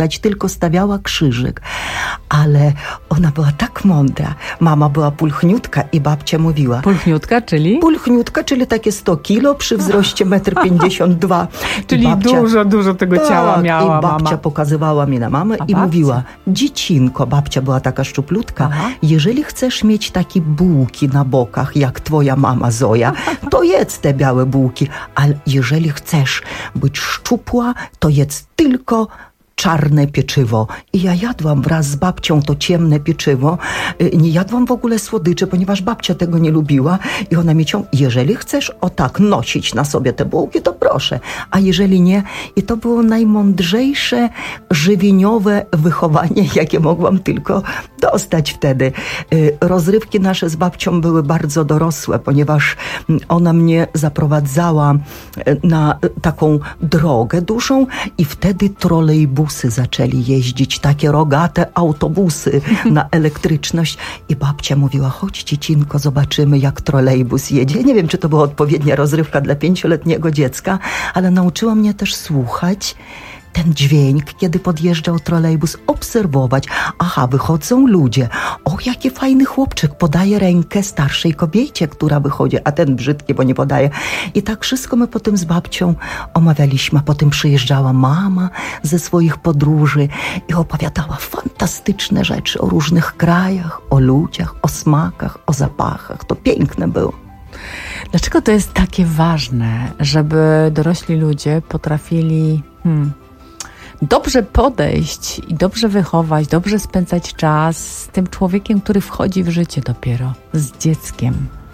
czytać, tylko stawiała krzyżyk. Ale ona była tak mądra. Mama była pulchniutka i babcia mówiła... Pulchniutka, czyli? Pulchniutka, czyli takie sto kilo przy wzroście metr pięćdziesiąt dwa. Czyli babcia, dużo, dużo tego tak, ciała miała i babcia mama. pokazywała mi na mamę A i babcia? mówiła, dziecinko, babcia była taka szczuplutka, Aha. jeżeli chcesz mieć takie bułki na bokach, jak twoja mama Zoja, to jedz te białe bułki, ale jeżeli chcesz być szczupła, to jedz tylko czarne pieczywo. I ja jadłam wraz z babcią to ciemne pieczywo. Nie jadłam w ogóle słodyczy, ponieważ babcia tego nie lubiła i ona mi ciąg... jeżeli chcesz o tak nosić na sobie te bułki, to proszę. A jeżeli nie, i to było najmądrzejsze żywieniowe wychowanie, jakie mogłam tylko dostać wtedy. Rozrywki nasze z babcią były bardzo dorosłe, ponieważ ona mnie zaprowadzała na taką drogę dużą i wtedy trolejbus zaczęli jeździć, takie rogate autobusy na elektryczność i babcia mówiła, chodź dziecinko, zobaczymy jak trolejbus jedzie. Nie wiem, czy to była odpowiednia rozrywka dla pięcioletniego dziecka, ale nauczyła mnie też słuchać ten dźwięk, kiedy podjeżdżał trolejbus, obserwować. Aha, wychodzą ludzie. O, jaki fajny chłopczyk, podaje rękę starszej kobiecie, która wychodzi, a ten brzydki, bo nie podaje. I tak wszystko my potem z babcią omawialiśmy. A potem przyjeżdżała mama ze swoich podróży i opowiadała fantastyczne rzeczy o różnych krajach, o ludziach, o smakach, o zapachach. To piękne było. Dlaczego to jest takie ważne, żeby dorośli ludzie potrafili... Hmm, dobrze podejść i dobrze wychować, dobrze spędzać czas z tym człowiekiem, który wchodzi w życie dopiero, z dzieckiem?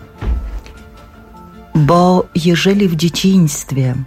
Bo jeżeli w dzieciństwie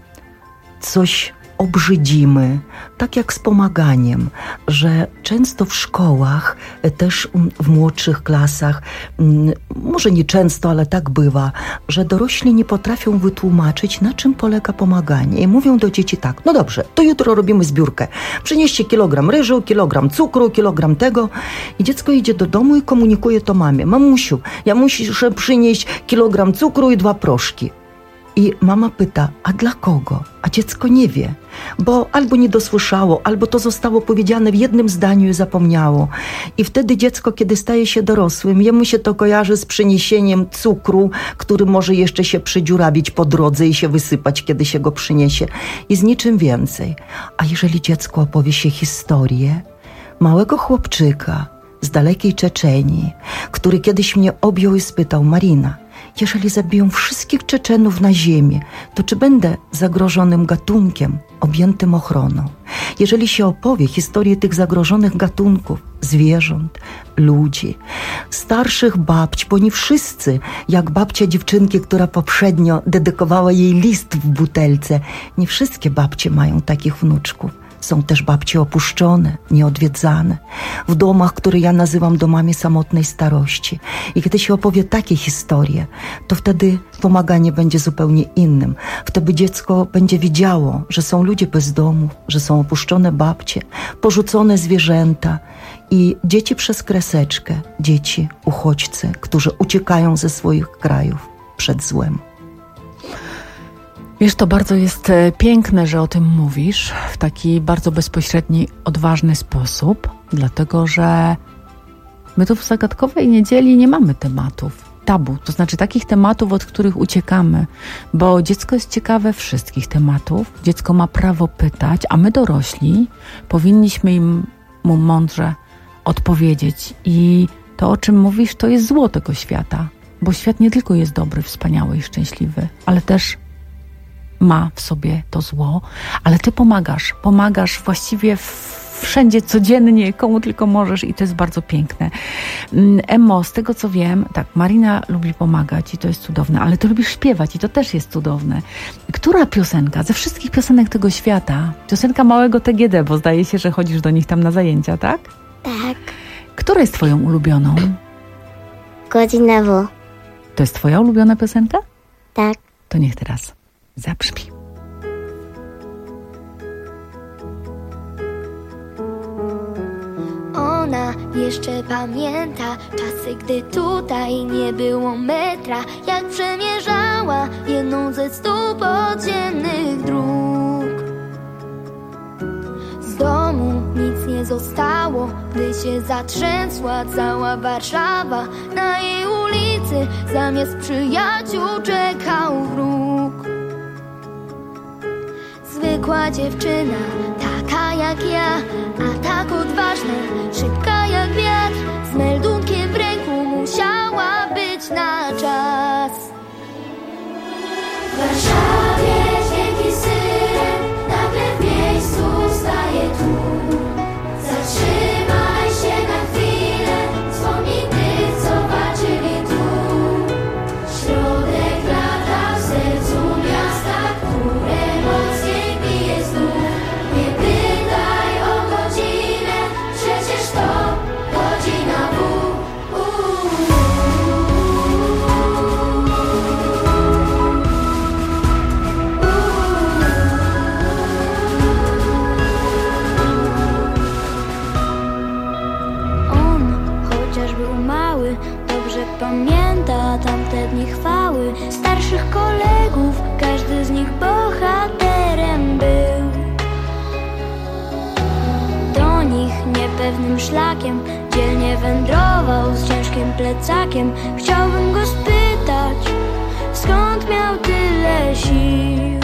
coś obrzydzimy, tak jak z pomaganiem, że często w szkołach, też w młodszych klasach, może nie często, ale tak bywa, że dorośli nie potrafią wytłumaczyć, na czym polega pomaganie. I mówią do dzieci tak, no dobrze, to jutro robimy zbiórkę. Przynieście kilogram ryżu, kilogram cukru, kilogram tego. I dziecko idzie do domu i komunikuje to mamie. Mamusiu, ja muszę przynieść kilogram cukru i dwa proszki. I mama pyta, a dla kogo? A dziecko nie wie, bo albo nie dosłyszało, albo to zostało powiedziane w jednym zdaniu i zapomniało. I wtedy dziecko, kiedy staje się dorosłym, jemu się to kojarzy z przyniesieniem cukru, który może jeszcze się przydziurawić po drodze i się wysypać, kiedy się go przyniesie. I z niczym więcej. A jeżeli dziecko opowie się historię małego chłopczyka z dalekiej Czeczenii, który kiedyś mnie objął i spytał, Marina, jeżeli zabiją wszystkich Czeczenów na ziemię, to czy będę zagrożonym gatunkiem objętym ochroną? Jeżeli się opowie historię tych zagrożonych gatunków, zwierząt, ludzi, starszych babć, bo nie wszyscy, jak babcia dziewczynki, która poprzednio dedykowała jej list w butelce, nie wszystkie babcie mają takich wnuczków. Są też babcie opuszczone, nieodwiedzane, w domach, które ja nazywam domami samotnej starości. I kiedy się opowie takie historie, to wtedy pomaganie będzie zupełnie innym. Wtedy dziecko będzie wiedziało, że są ludzie bez domu, że są opuszczone babcie, porzucone zwierzęta i dzieci przez kreseczkę, dzieci, uchodźcy, którzy uciekają ze swoich krajów przed złem. Wiesz, to bardzo jest piękne, że o tym mówisz w taki bardzo bezpośredni, odważny sposób, dlatego że my tu w Zagadkowej Niedzieli nie mamy tematów tabu, to znaczy takich tematów, od których uciekamy, bo dziecko jest ciekawe wszystkich tematów, dziecko ma prawo pytać, a my dorośli powinniśmy im mu mądrze odpowiedzieć. I to, o czym mówisz, to jest zło tego świata, bo świat nie tylko jest dobry, wspaniały i szczęśliwy, ale też ma w sobie to zło, ale ty pomagasz, pomagasz właściwie wszędzie, codziennie, komu tylko możesz i to jest bardzo piękne. Emo, z tego co wiem, tak, Marina lubi pomagać i to jest cudowne, ale ty lubisz śpiewać i to też jest cudowne. Która piosenka ze wszystkich piosenek tego świata, piosenka małego T G D, bo zdaje się, że chodzisz do nich tam na zajęcia, tak? Tak. Która jest twoją ulubioną? Godzina W. To jest twoja ulubiona piosenka? Tak. To niech teraz zabrzmi. Ona jeszcze pamięta czasy, gdy tutaj nie było metra, jak przemierzała jedną ze stu podziemnych dróg. Z domu nic zostało, gdy się zatrzęsła cała Warszawa. Na jej ulicy zamiast przyjaciół czekał wróg. Zwykła dziewczyna, taka jak ja, a tak odważna, szybka jak wiatr, z meldunkiem w ręku musiała być na czas. W Warszawie dźwięki syren, nagle w miejscu staje tłum. Zatrzymaj się na chwilę, wspomnij tych, co walczyli tu. Środek lata w sercu miasta, które mocniej bije znów. Nie pytaj o godzinę, przecież to godzina W. Dobrze pamięta tamte dni chwały starszych kolegów, każdy z nich bohaterem był. Do nich niepewnym szlakiem dzielnie wędrował z ciężkim plecakiem. Chciałbym go spytać, skąd miał tyle sił.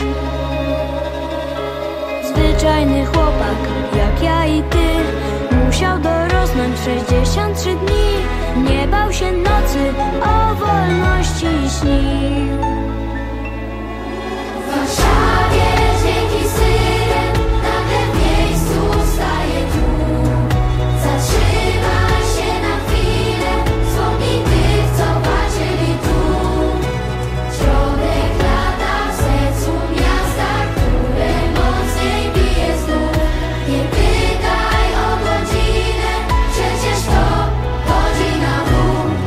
Zwyczajny chłopak jak ja i ty musiał dorosnąć w sześćdziesiąt trzy dni. Nie bał się nocy, o wolności śnił. W Warszawie dźwięki syren, nagle w miejscu staje tłum. Zatrzymaj się na chwilę, wspomnij tych, co walczyli tu. Środek lata w sercu miasta, które mocniej bije znów. Nie pytaj o godzinę, przecież to godzina W.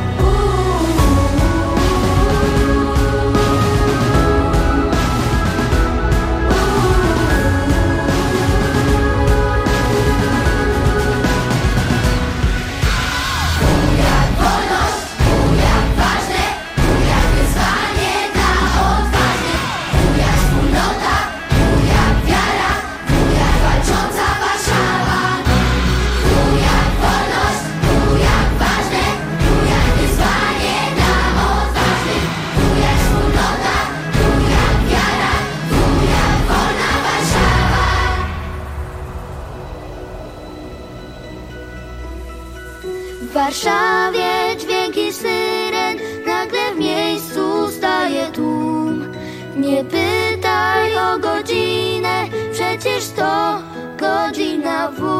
W Warszawie dźwięki syren, nagle w miejscu staje tłum. Nie pytaj o godzinę, przecież to godzina W.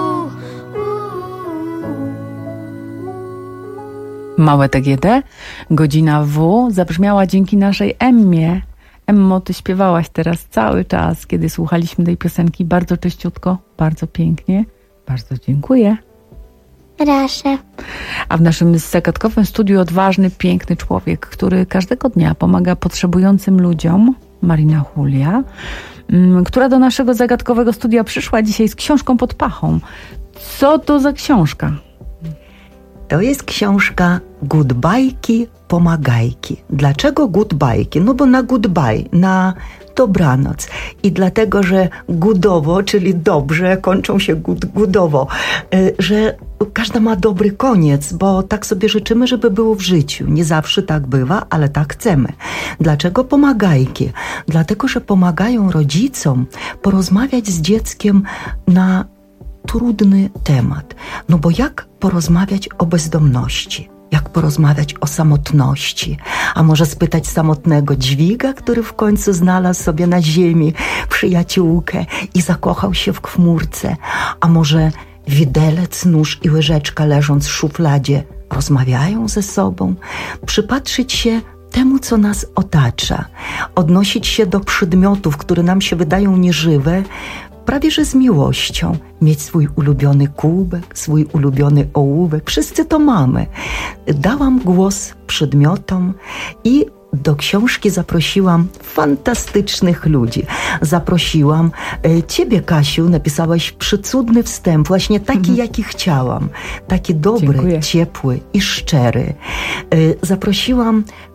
Małe T G D, godzina W zabrzmiała dzięki naszej Emmie. Emmo, ty śpiewałaś teraz cały czas, kiedy słuchaliśmy tej piosenki. Bardzo czyściutko, bardzo pięknie. Bardzo dziękuję. Proszę. A w naszym zagadkowym studiu odważny, piękny człowiek, który każdego dnia pomaga potrzebującym ludziom, Marina Julia, która do naszego zagadkowego studia przyszła dzisiaj z książką pod pachą. Co to za książka? To jest książka Goodbajki, pomagajki. Dlaczego goodbajki? No bo na goodbye, na dobranoc. I dlatego, że goodowo, czyli dobrze, kończą się good, goodowo, że każda ma dobry koniec, bo tak sobie życzymy, żeby było w życiu. Nie zawsze tak bywa, ale tak chcemy. Dlaczego pomagajki? Dlatego, że pomagają rodzicom porozmawiać z dzieckiem na trudny temat. No bo jak porozmawiać o bezdomności? Jak porozmawiać o samotności? A może spytać samotnego dźwiga, który w końcu znalazł sobie na ziemi przyjaciółkę i zakochał się w chmurce? A może widelec, nóż i łyżeczka leżąc w szufladzie rozmawiają ze sobą? Przypatrzyć się temu, co nas otacza. Odnosić się do przedmiotów, które nam się wydają nieżywe, prawie że z miłością. Mieć swój ulubiony kubek, swój ulubiony ołówek. Wszyscy to mamy. Dałam głos przedmiotom i do książki zaprosiłam fantastycznych ludzi. Zaprosiłam e, ciebie, Kasiu, napisałaś przecudny wstęp, właśnie taki, mhm. jaki chciałam. Taki dobry, Dziękuję. ciepły i szczery. E, zaprosiłam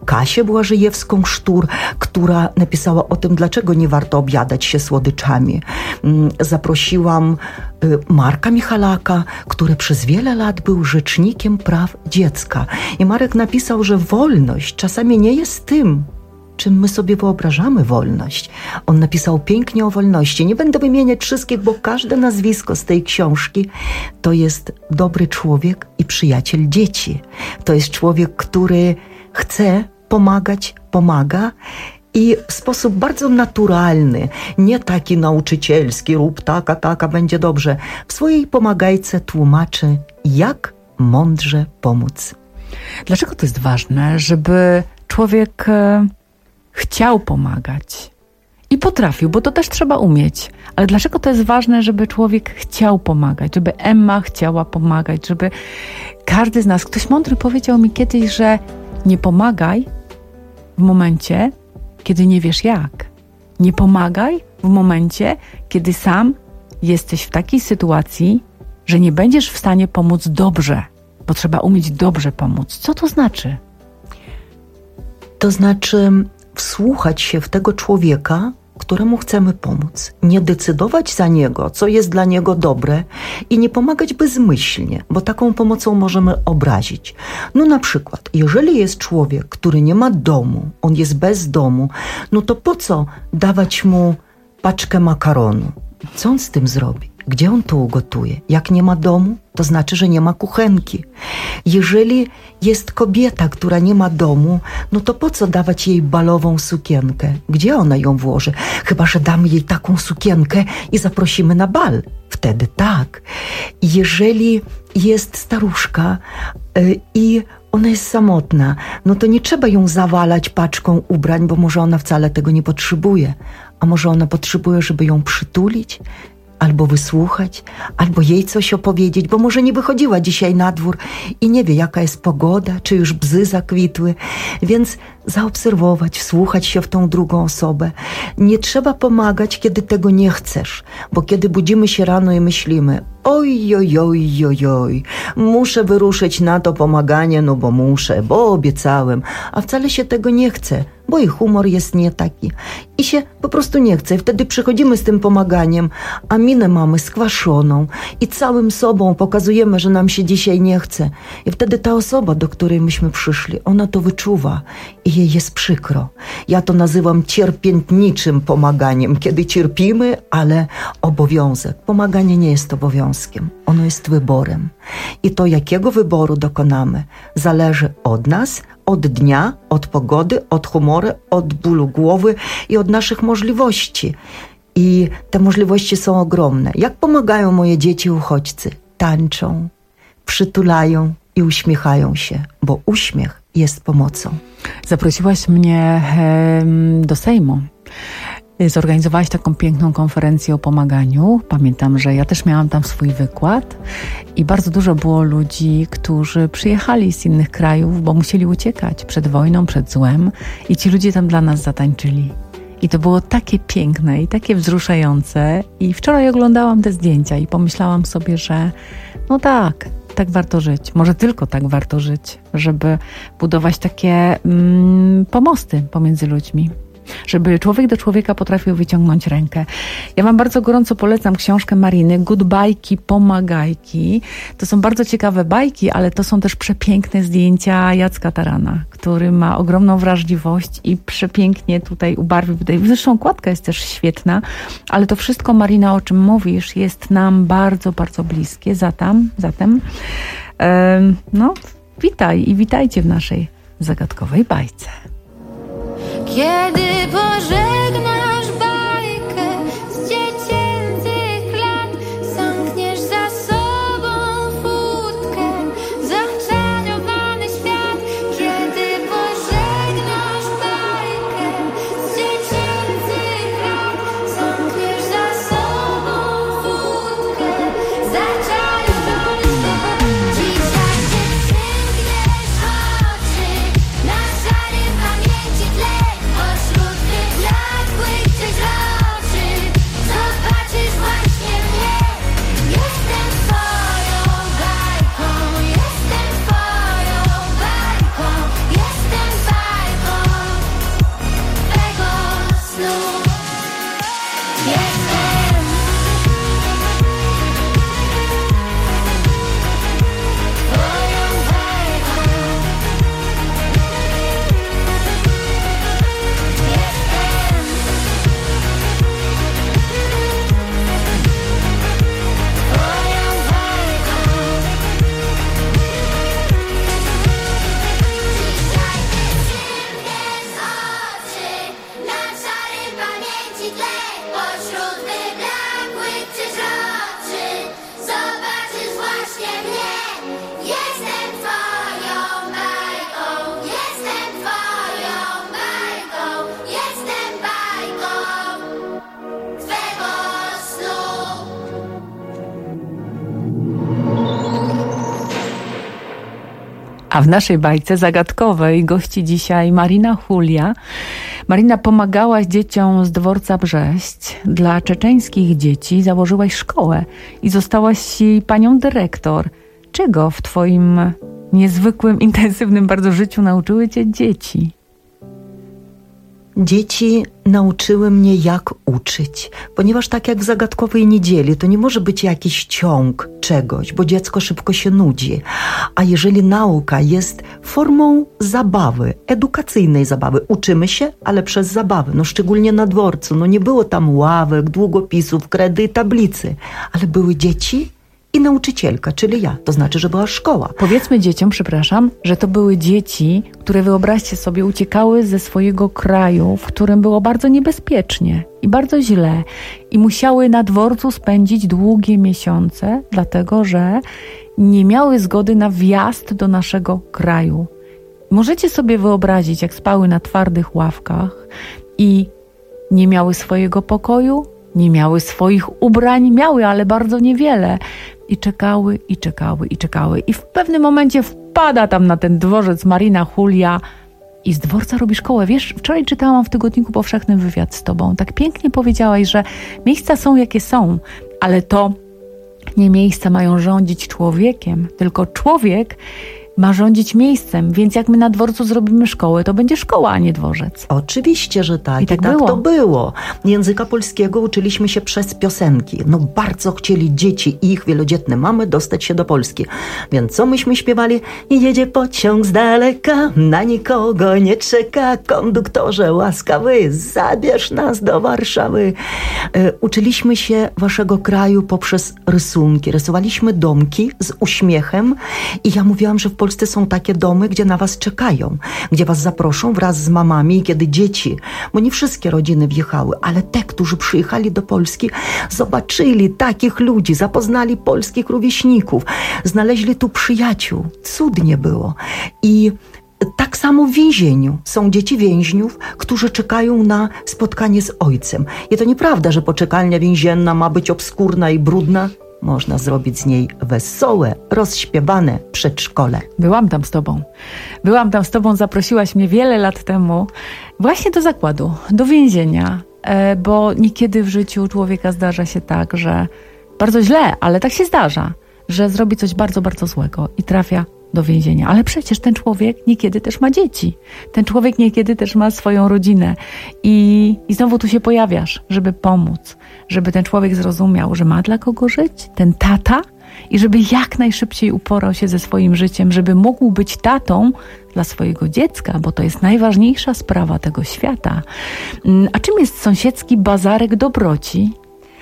Kasię Błażejewską-Sztur, która napisała o tym, dlaczego nie warto objadać się słodyczami. Zaprosiłam Marka Michalaka, który przez wiele lat był rzecznikiem praw dziecka. I Marek napisał, że wolność czasami nie jest tym, czym my sobie wyobrażamy wolność. On napisał pięknie o wolności. Nie będę wymieniać wszystkich, bo każde nazwisko z tej książki to jest dobry człowiek i przyjaciel dzieci. To jest człowiek, który chce pomagać, pomaga i w sposób bardzo naturalny, nie taki nauczycielski, rób taka, taka, będzie dobrze. W swojej pomagajce tłumaczy, jak mądrze pomóc. Dlaczego to jest ważne, żeby człowiek chciał pomagać i potrafił, bo to też trzeba umieć. Ale dlaczego to jest ważne, żeby człowiek chciał pomagać, żeby Emma chciała pomagać, żeby każdy z nas, ktoś mądry powiedział mi kiedyś, że nie pomagaj w momencie, kiedy nie wiesz jak. Nie pomagaj w momencie, kiedy sam jesteś w takiej sytuacji, że nie będziesz w stanie pomóc dobrze, bo trzeba umieć dobrze pomóc. Co to znaczy? To znaczy wsłuchać się w tego człowieka, któremu chcemy pomóc. Nie decydować za niego, co jest dla niego dobre i nie pomagać bezmyślnie, bo taką pomocą możemy obrazić. No na przykład, jeżeli jest człowiek, który nie ma domu, on jest bez domu, no to po co dawać mu paczkę makaronu? Co on z tym zrobi? Gdzie on to ugotuje? Jak nie ma domu, to znaczy, że nie ma kuchenki. Jeżeli jest kobieta, która nie ma domu, no to po co dawać jej balową sukienkę? Gdzie ona ją włoży? Chyba że damy jej taką sukienkę i zaprosimy na bal. Wtedy tak. Jeżeli jest staruszka yy, i ona jest samotna, no to nie trzeba ją zawalać paczką ubrań, bo może ona wcale tego nie potrzebuje. A może ona potrzebuje, żeby ją przytulić, albo wysłuchać, albo jej coś opowiedzieć, bo może nie wychodziła dzisiaj na dwór i nie wie, jaka jest pogoda, czy już bzy zakwitły. Więc zaobserwować, wsłuchać się w tą drugą osobę. Nie trzeba pomagać, kiedy tego nie chcesz, bo kiedy budzimy się rano i myślimy, oj, oj, oj, oj, oj, muszę wyruszyć na to pomaganie, no bo muszę, bo obiecałem, a wcale się tego nie chce, bo i humor jest nie taki. I się po prostu nie chce. I wtedy przychodzimy z tym pomaganiem, a minę mamy skwaszoną i całym sobą pokazujemy, że nam się dzisiaj nie chce. I wtedy ta osoba, do której myśmy przyszli, ona to wyczuwa i jej jest przykro. Ja to nazywam cierpiętniczym pomaganiem, kiedy cierpimy, ale obowiązek. Pomaganie nie jest obowiązkiem, ono jest wyborem. I to, jakiego wyboru dokonamy, zależy od nas, od dnia, od pogody, od humoru, od bólu głowy i od naszych możliwości. I te możliwości są ogromne. Jak pomagają moje dzieci uchodźcy? Tańczą, przytulają i uśmiechają się, bo uśmiech jest pomocą. Zaprosiłaś mnie do Sejmu. Zorganizowałaś taką piękną konferencję o pomaganiu. Pamiętam, że ja też miałam tam swój wykład i bardzo dużo było ludzi, którzy przyjechali z innych krajów, bo musieli uciekać przed wojną, przed złem i ci ludzie tam dla nas zatańczyli. I to było takie piękne i takie wzruszające i wczoraj oglądałam te zdjęcia i pomyślałam sobie, że no tak, tak warto żyć. Może tylko tak warto żyć, żeby budować takie mm, pomosty pomiędzy ludźmi. Żeby człowiek do człowieka potrafił wyciągnąć rękę. Ja wam bardzo gorąco polecam książkę Mariny Goodbajki, pomagajki. To są bardzo ciekawe bajki, ale to są też przepiękne zdjęcia Jacka Tarana, który ma ogromną wrażliwość i przepięknie tutaj ubarwił. Zresztą okładka jest też świetna, ale to wszystko, Marina, o czym mówisz, jest nam bardzo, bardzo bliskie. Zatem, zatem yy, no, witaj i witajcie w naszej zagadkowej bajce. Kiedy pożegnasz bajkę z dziecięcych lat, zamkniesz za sobą furtkę, zaczarowany świat. Kiedy pożegnasz bajkę z dziecięcych lat, zamkniesz za sobą furtkę, zaczarowany świat. Dziś jak nie przymkniesz oczy, na szarym pamięci tle, pośród tych lat A w naszej bajce zagadkowej gości dzisiaj Marina Julia. Marina, pomagałaś dzieciom z dworca Brześć. Dla czeczeńskich dzieci założyłaś szkołę i zostałaś panią dyrektor. Czego w twoim niezwykłym, intensywnym bardzo życiu nauczyły cię dzieci? Dzieci nauczyły mnie, jak uczyć, ponieważ tak jak w zagadkowej niedzieli, to nie może być jakiś ciąg czegoś, bo dziecko szybko się nudzi. A jeżeli nauka jest formą zabawy, edukacyjnej zabawy, uczymy się, ale przez zabawę, no szczególnie na dworcu, no nie było tam ławek, długopisów, kredy i tablicy, ale były dzieci i nauczycielka, czyli ja. To znaczy, że była szkoła. Powiedzmy dzieciom, przepraszam, że to były dzieci, które, wyobraźcie sobie, uciekały ze swojego kraju, w którym było bardzo niebezpiecznie i bardzo źle. I musiały na dworcu spędzić długie miesiące, dlatego że nie miały zgody na wjazd do naszego kraju. Możecie sobie wyobrazić, jak spały na twardych ławkach i nie miały swojego pokoju, nie miały swoich ubrań, miały, ale bardzo niewiele. I czekały, i czekały, i czekały. I w pewnym momencie wpada tam na ten dworzec Marina Julia i z dworca robi szkołę. Wiesz, wczoraj czytałam w Tygodniku Powszechnym wywiad z tobą. Tak pięknie powiedziałaś, że miejsca są jakie są, ale to nie miejsca mają rządzić człowiekiem, tylko człowiek ma rządzić miejscem, więc jak my na dworcu zrobimy szkołę, to będzie szkoła, a nie dworzec. Oczywiście, że tak. I tak, I tak było. to było. Języka polskiego uczyliśmy się przez piosenki. No bardzo chcieli dzieci i ich wielodzietne mamy dostać się do Polski. Więc co myśmy śpiewali? Jedzie pociąg z daleka, na nikogo nie czeka. Konduktorze łaskawy, zabierz nas do Warszawy. E, uczyliśmy się waszego kraju poprzez rysunki. Rysowaliśmy domki z uśmiechem i ja mówiłam, że w Polsce są takie domy, gdzie na was czekają, gdzie was zaproszą wraz z mamami, kiedy dzieci, bo nie wszystkie rodziny wjechały, ale te, którzy przyjechali do Polski, zobaczyli takich ludzi, zapoznali polskich rówieśników, znaleźli tu przyjaciół. Cudnie było. I tak samo w więzieniu są dzieci więźniów, którzy czekają na spotkanie z ojcem. I to nieprawda, że poczekalnia więzienna ma być obskurna i brudna. Można zrobić z niej wesołe, rozśpiewane przedszkole. Byłam tam z tobą. Byłam tam z tobą, zaprosiłaś mnie wiele lat temu właśnie do zakładu, do więzienia, bo niekiedy w życiu człowieka zdarza się tak, że bardzo źle, ale tak się zdarza, że zrobi coś bardzo, bardzo złego i trafia do więzienia. Ale przecież ten człowiek niekiedy też ma dzieci. Ten człowiek niekiedy też ma swoją rodzinę. I, i znowu tu się pojawiasz, żeby pomóc, żeby ten człowiek zrozumiał, że ma dla kogo żyć, ten tata, i żeby jak najszybciej uporał się ze swoim życiem, żeby mógł być tatą dla swojego dziecka, bo to jest najważniejsza sprawa tego świata. A czym jest sąsiedzki bazarek dobroci?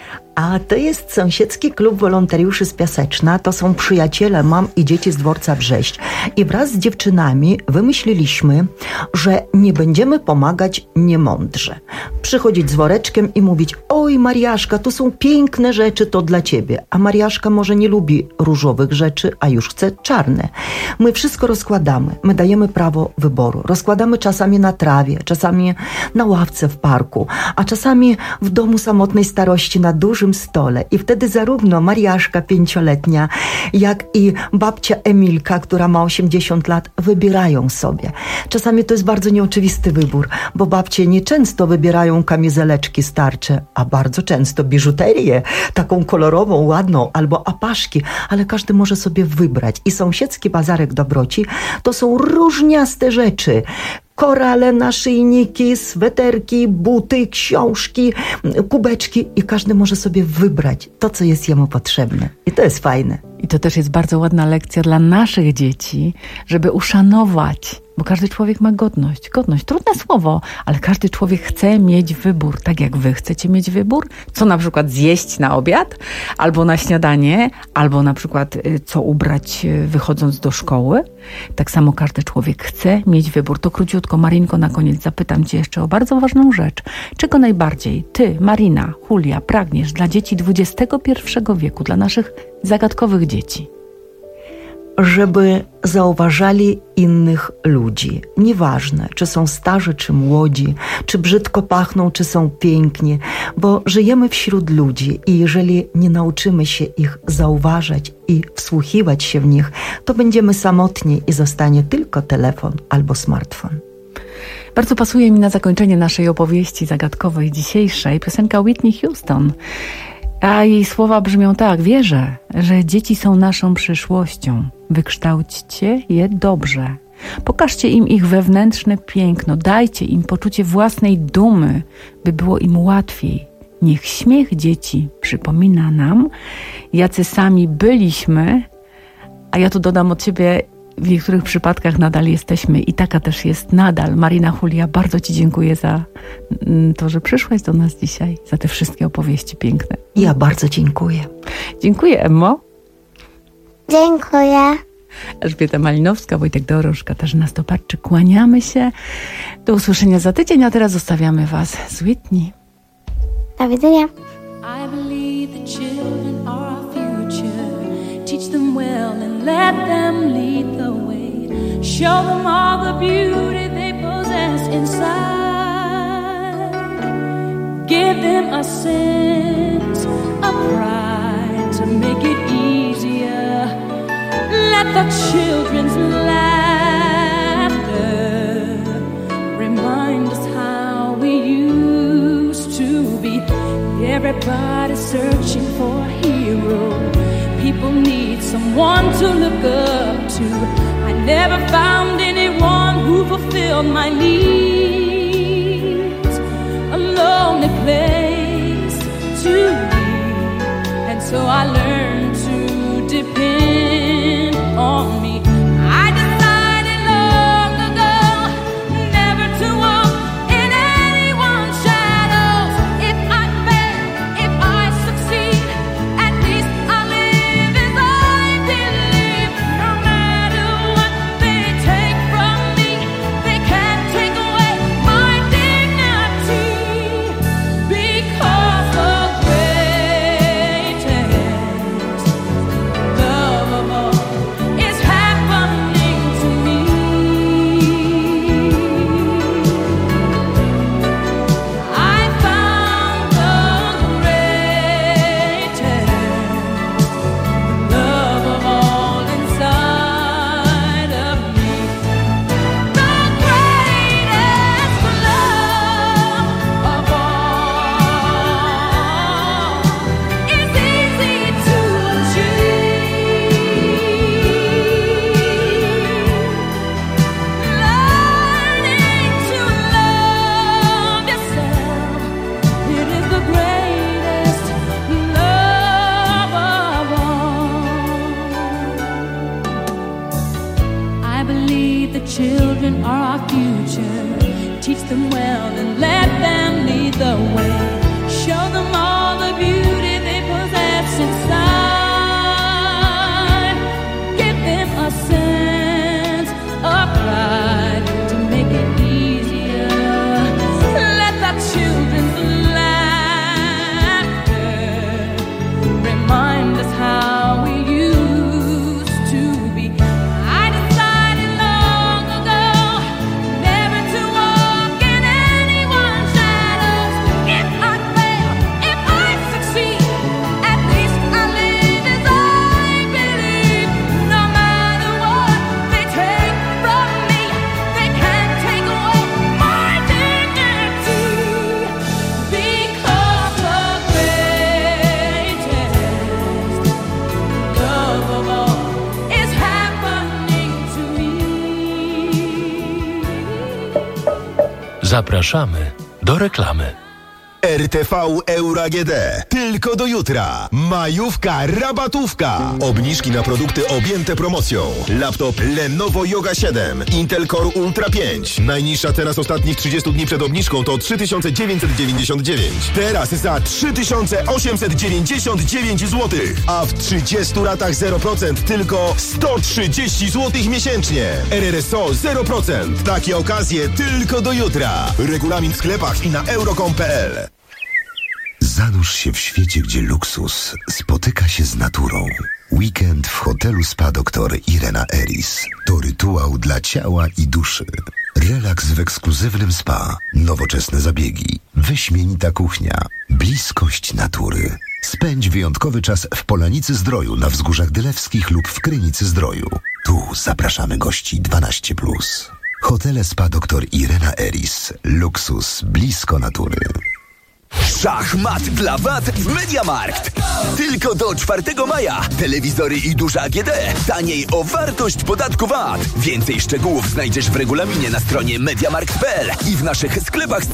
A to jest sąsiedzki klub wolontariuszy z Piaseczna. To są przyjaciele mam i dzieci z dworca Brześć. I wraz z dziewczynami wymyśliliśmy, że nie będziemy pomagać niemądrze. Przychodzić z woreczkiem i mówić: oj Mariaszka, tu są piękne rzeczy, to dla ciebie. A Mariaszka może nie lubi różowych rzeczy, a już chce czarne. My wszystko rozkładamy. My dajemy prawo wyboru. Rozkładamy czasami na trawie, czasami na ławce w parku, a czasami w domu samotnej starości na dużym stole. I wtedy zarówno Mariaszka pięcioletnia, jak i babcia Emilka, która ma osiemdziesiąt lat, wybierają sobie. Czasami to jest bardzo nieoczywisty wybór, bo babcie nieczęsto wybierają kamizeleczki starcze, a bardzo często biżuterię, taką kolorową, ładną, albo apaszki, ale każdy może sobie wybrać. I sąsiedzki bazarek dobroci to są różniaste rzeczy. Korale, naszyjniki, sweterki, buty, książki, kubeczki i każdy może sobie wybrać to, co jest jemu potrzebne. I to jest fajne. I to też jest bardzo ładna lekcja dla naszych dzieci, żeby uszanować, bo każdy człowiek ma godność. Godność, trudne słowo, ale każdy człowiek chce mieć wybór, tak jak wy chcecie mieć wybór, co na przykład zjeść na obiad, albo na śniadanie, albo na przykład co ubrać wychodząc do szkoły. Tak samo każdy człowiek chce mieć wybór. To króciutko, Marinko, na koniec zapytam cię jeszcze o bardzo ważną rzecz. Czego najbardziej ty, Marina, Julia, pragniesz dla dzieci dwudziestego pierwszego wieku, dla naszych zagadkowych dzieci? żeby zauważali innych ludzi. Nieważne, czy są starzy, czy młodzi, czy brzydko pachną, czy są piękni, bo żyjemy wśród ludzi i jeżeli nie nauczymy się ich zauważać i wsłuchiwać się w nich, to będziemy samotni i zostanie tylko telefon albo smartfon. Bardzo pasuje mi na zakończenie naszej opowieści zagadkowej dzisiejszej piosenka Whitney Houston. A jej słowa brzmią tak: wierzę, że dzieci są naszą przyszłością. Wykształćcie je dobrze. Pokażcie im ich wewnętrzne piękno. Dajcie im poczucie własnej dumy, by było im łatwiej. Niech śmiech dzieci przypomina nam, jacy sami byliśmy, a ja tu dodam od siebie, w niektórych przypadkach nadal jesteśmy i taka też jest nadal. Marina Julia, bardzo Ci dziękuję za to, że przyszłaś do nas dzisiaj, za te wszystkie opowieści piękne. Ja bardzo dziękuję. Dziękuję, Emmo. Dziękuję. Elżbieta Malinowska, Wojtek Dorosz, Katarzyna Stoparczyk. Kłaniamy się. Do usłyszenia za tydzień, a teraz zostawiamy Was z Whitney. Do widzenia. I believe the children are our future. Teach them well and let them lead the way. Show them all the beauty they possess inside. Give them a sense of pride to make it easier. Let the children's laughter remind us how we used to be. Everybody's searching for a hero. People need someone to look up to. I never found anyone who fulfilled my needs. A lonely place to be, and so I learned to depend on me. I decided long ago never to walk in anyone's shadows. If I fail, if I succeed, at least I'll live as I believe. No matter what they take from me, they can't take away my dignity. Because the greatest love of all is happening to me. I found the greatest love of all inside of me. The greatest love of all is easy to achieve. Learning to love yourself, it is the greatest love of all. I believe the children are our future. Teach them well and let them lead the way. Show them all the beauty they possess inside. Give them a sense of pride to make it easier. Let the children's laughter remind us how we used to be. I decided long ago never to walk in anyone's shadows. If I fail, if I succeed, at least I live as I believe. No matter what they take from me, they can't take away my dignity. Because the greatest love of all is happening to me. Zapraszamy do reklamy. R T V Euro A G D. Tylko do jutra. Majówka, rabatówka. Obniżki na produkty objęte promocją. Laptop Lenovo Yoga siedem, Intel Core Ultra pięć. Najniższa teraz ostatnich trzydziestu dni przed obniżką to trzy tysiące dziewięćset dziewięćdziesiąt dziewięć. Teraz za trzy tysiące osiemset dziewięćdziesiąt dziewięć złotych. A w trzydziestu ratach zero procent tylko sto trzydzieści złotych miesięcznie. R R S O zero procent. Takie okazje tylko do jutra. Regulamin w sklepach i na euro kropka com kropka p l. Zanurz się w świecie, gdzie luksus spotyka się z naturą. Weekend w hotelu Spa doktor Irena Eris to rytuał dla ciała i duszy. Relaks w ekskluzywnym spa, nowoczesne zabiegi, wyśmienita kuchnia, bliskość natury. Spędź wyjątkowy czas w Polanicy Zdroju na Wzgórzach Dylewskich lub w Krynicy Zdroju. Tu zapraszamy gości dwanaście plus. Hotele Spa doktor Irena Eris. Luksus blisko natury. Szachmat dla V A T w MediaMarkt. Tylko do czwartego maja. Telewizory i duże A G D. Taniej o wartość podatku V A T. Więcej szczegółów znajdziesz w regulaminie na stronie mediamarkt kropka p l i w naszych sklepach.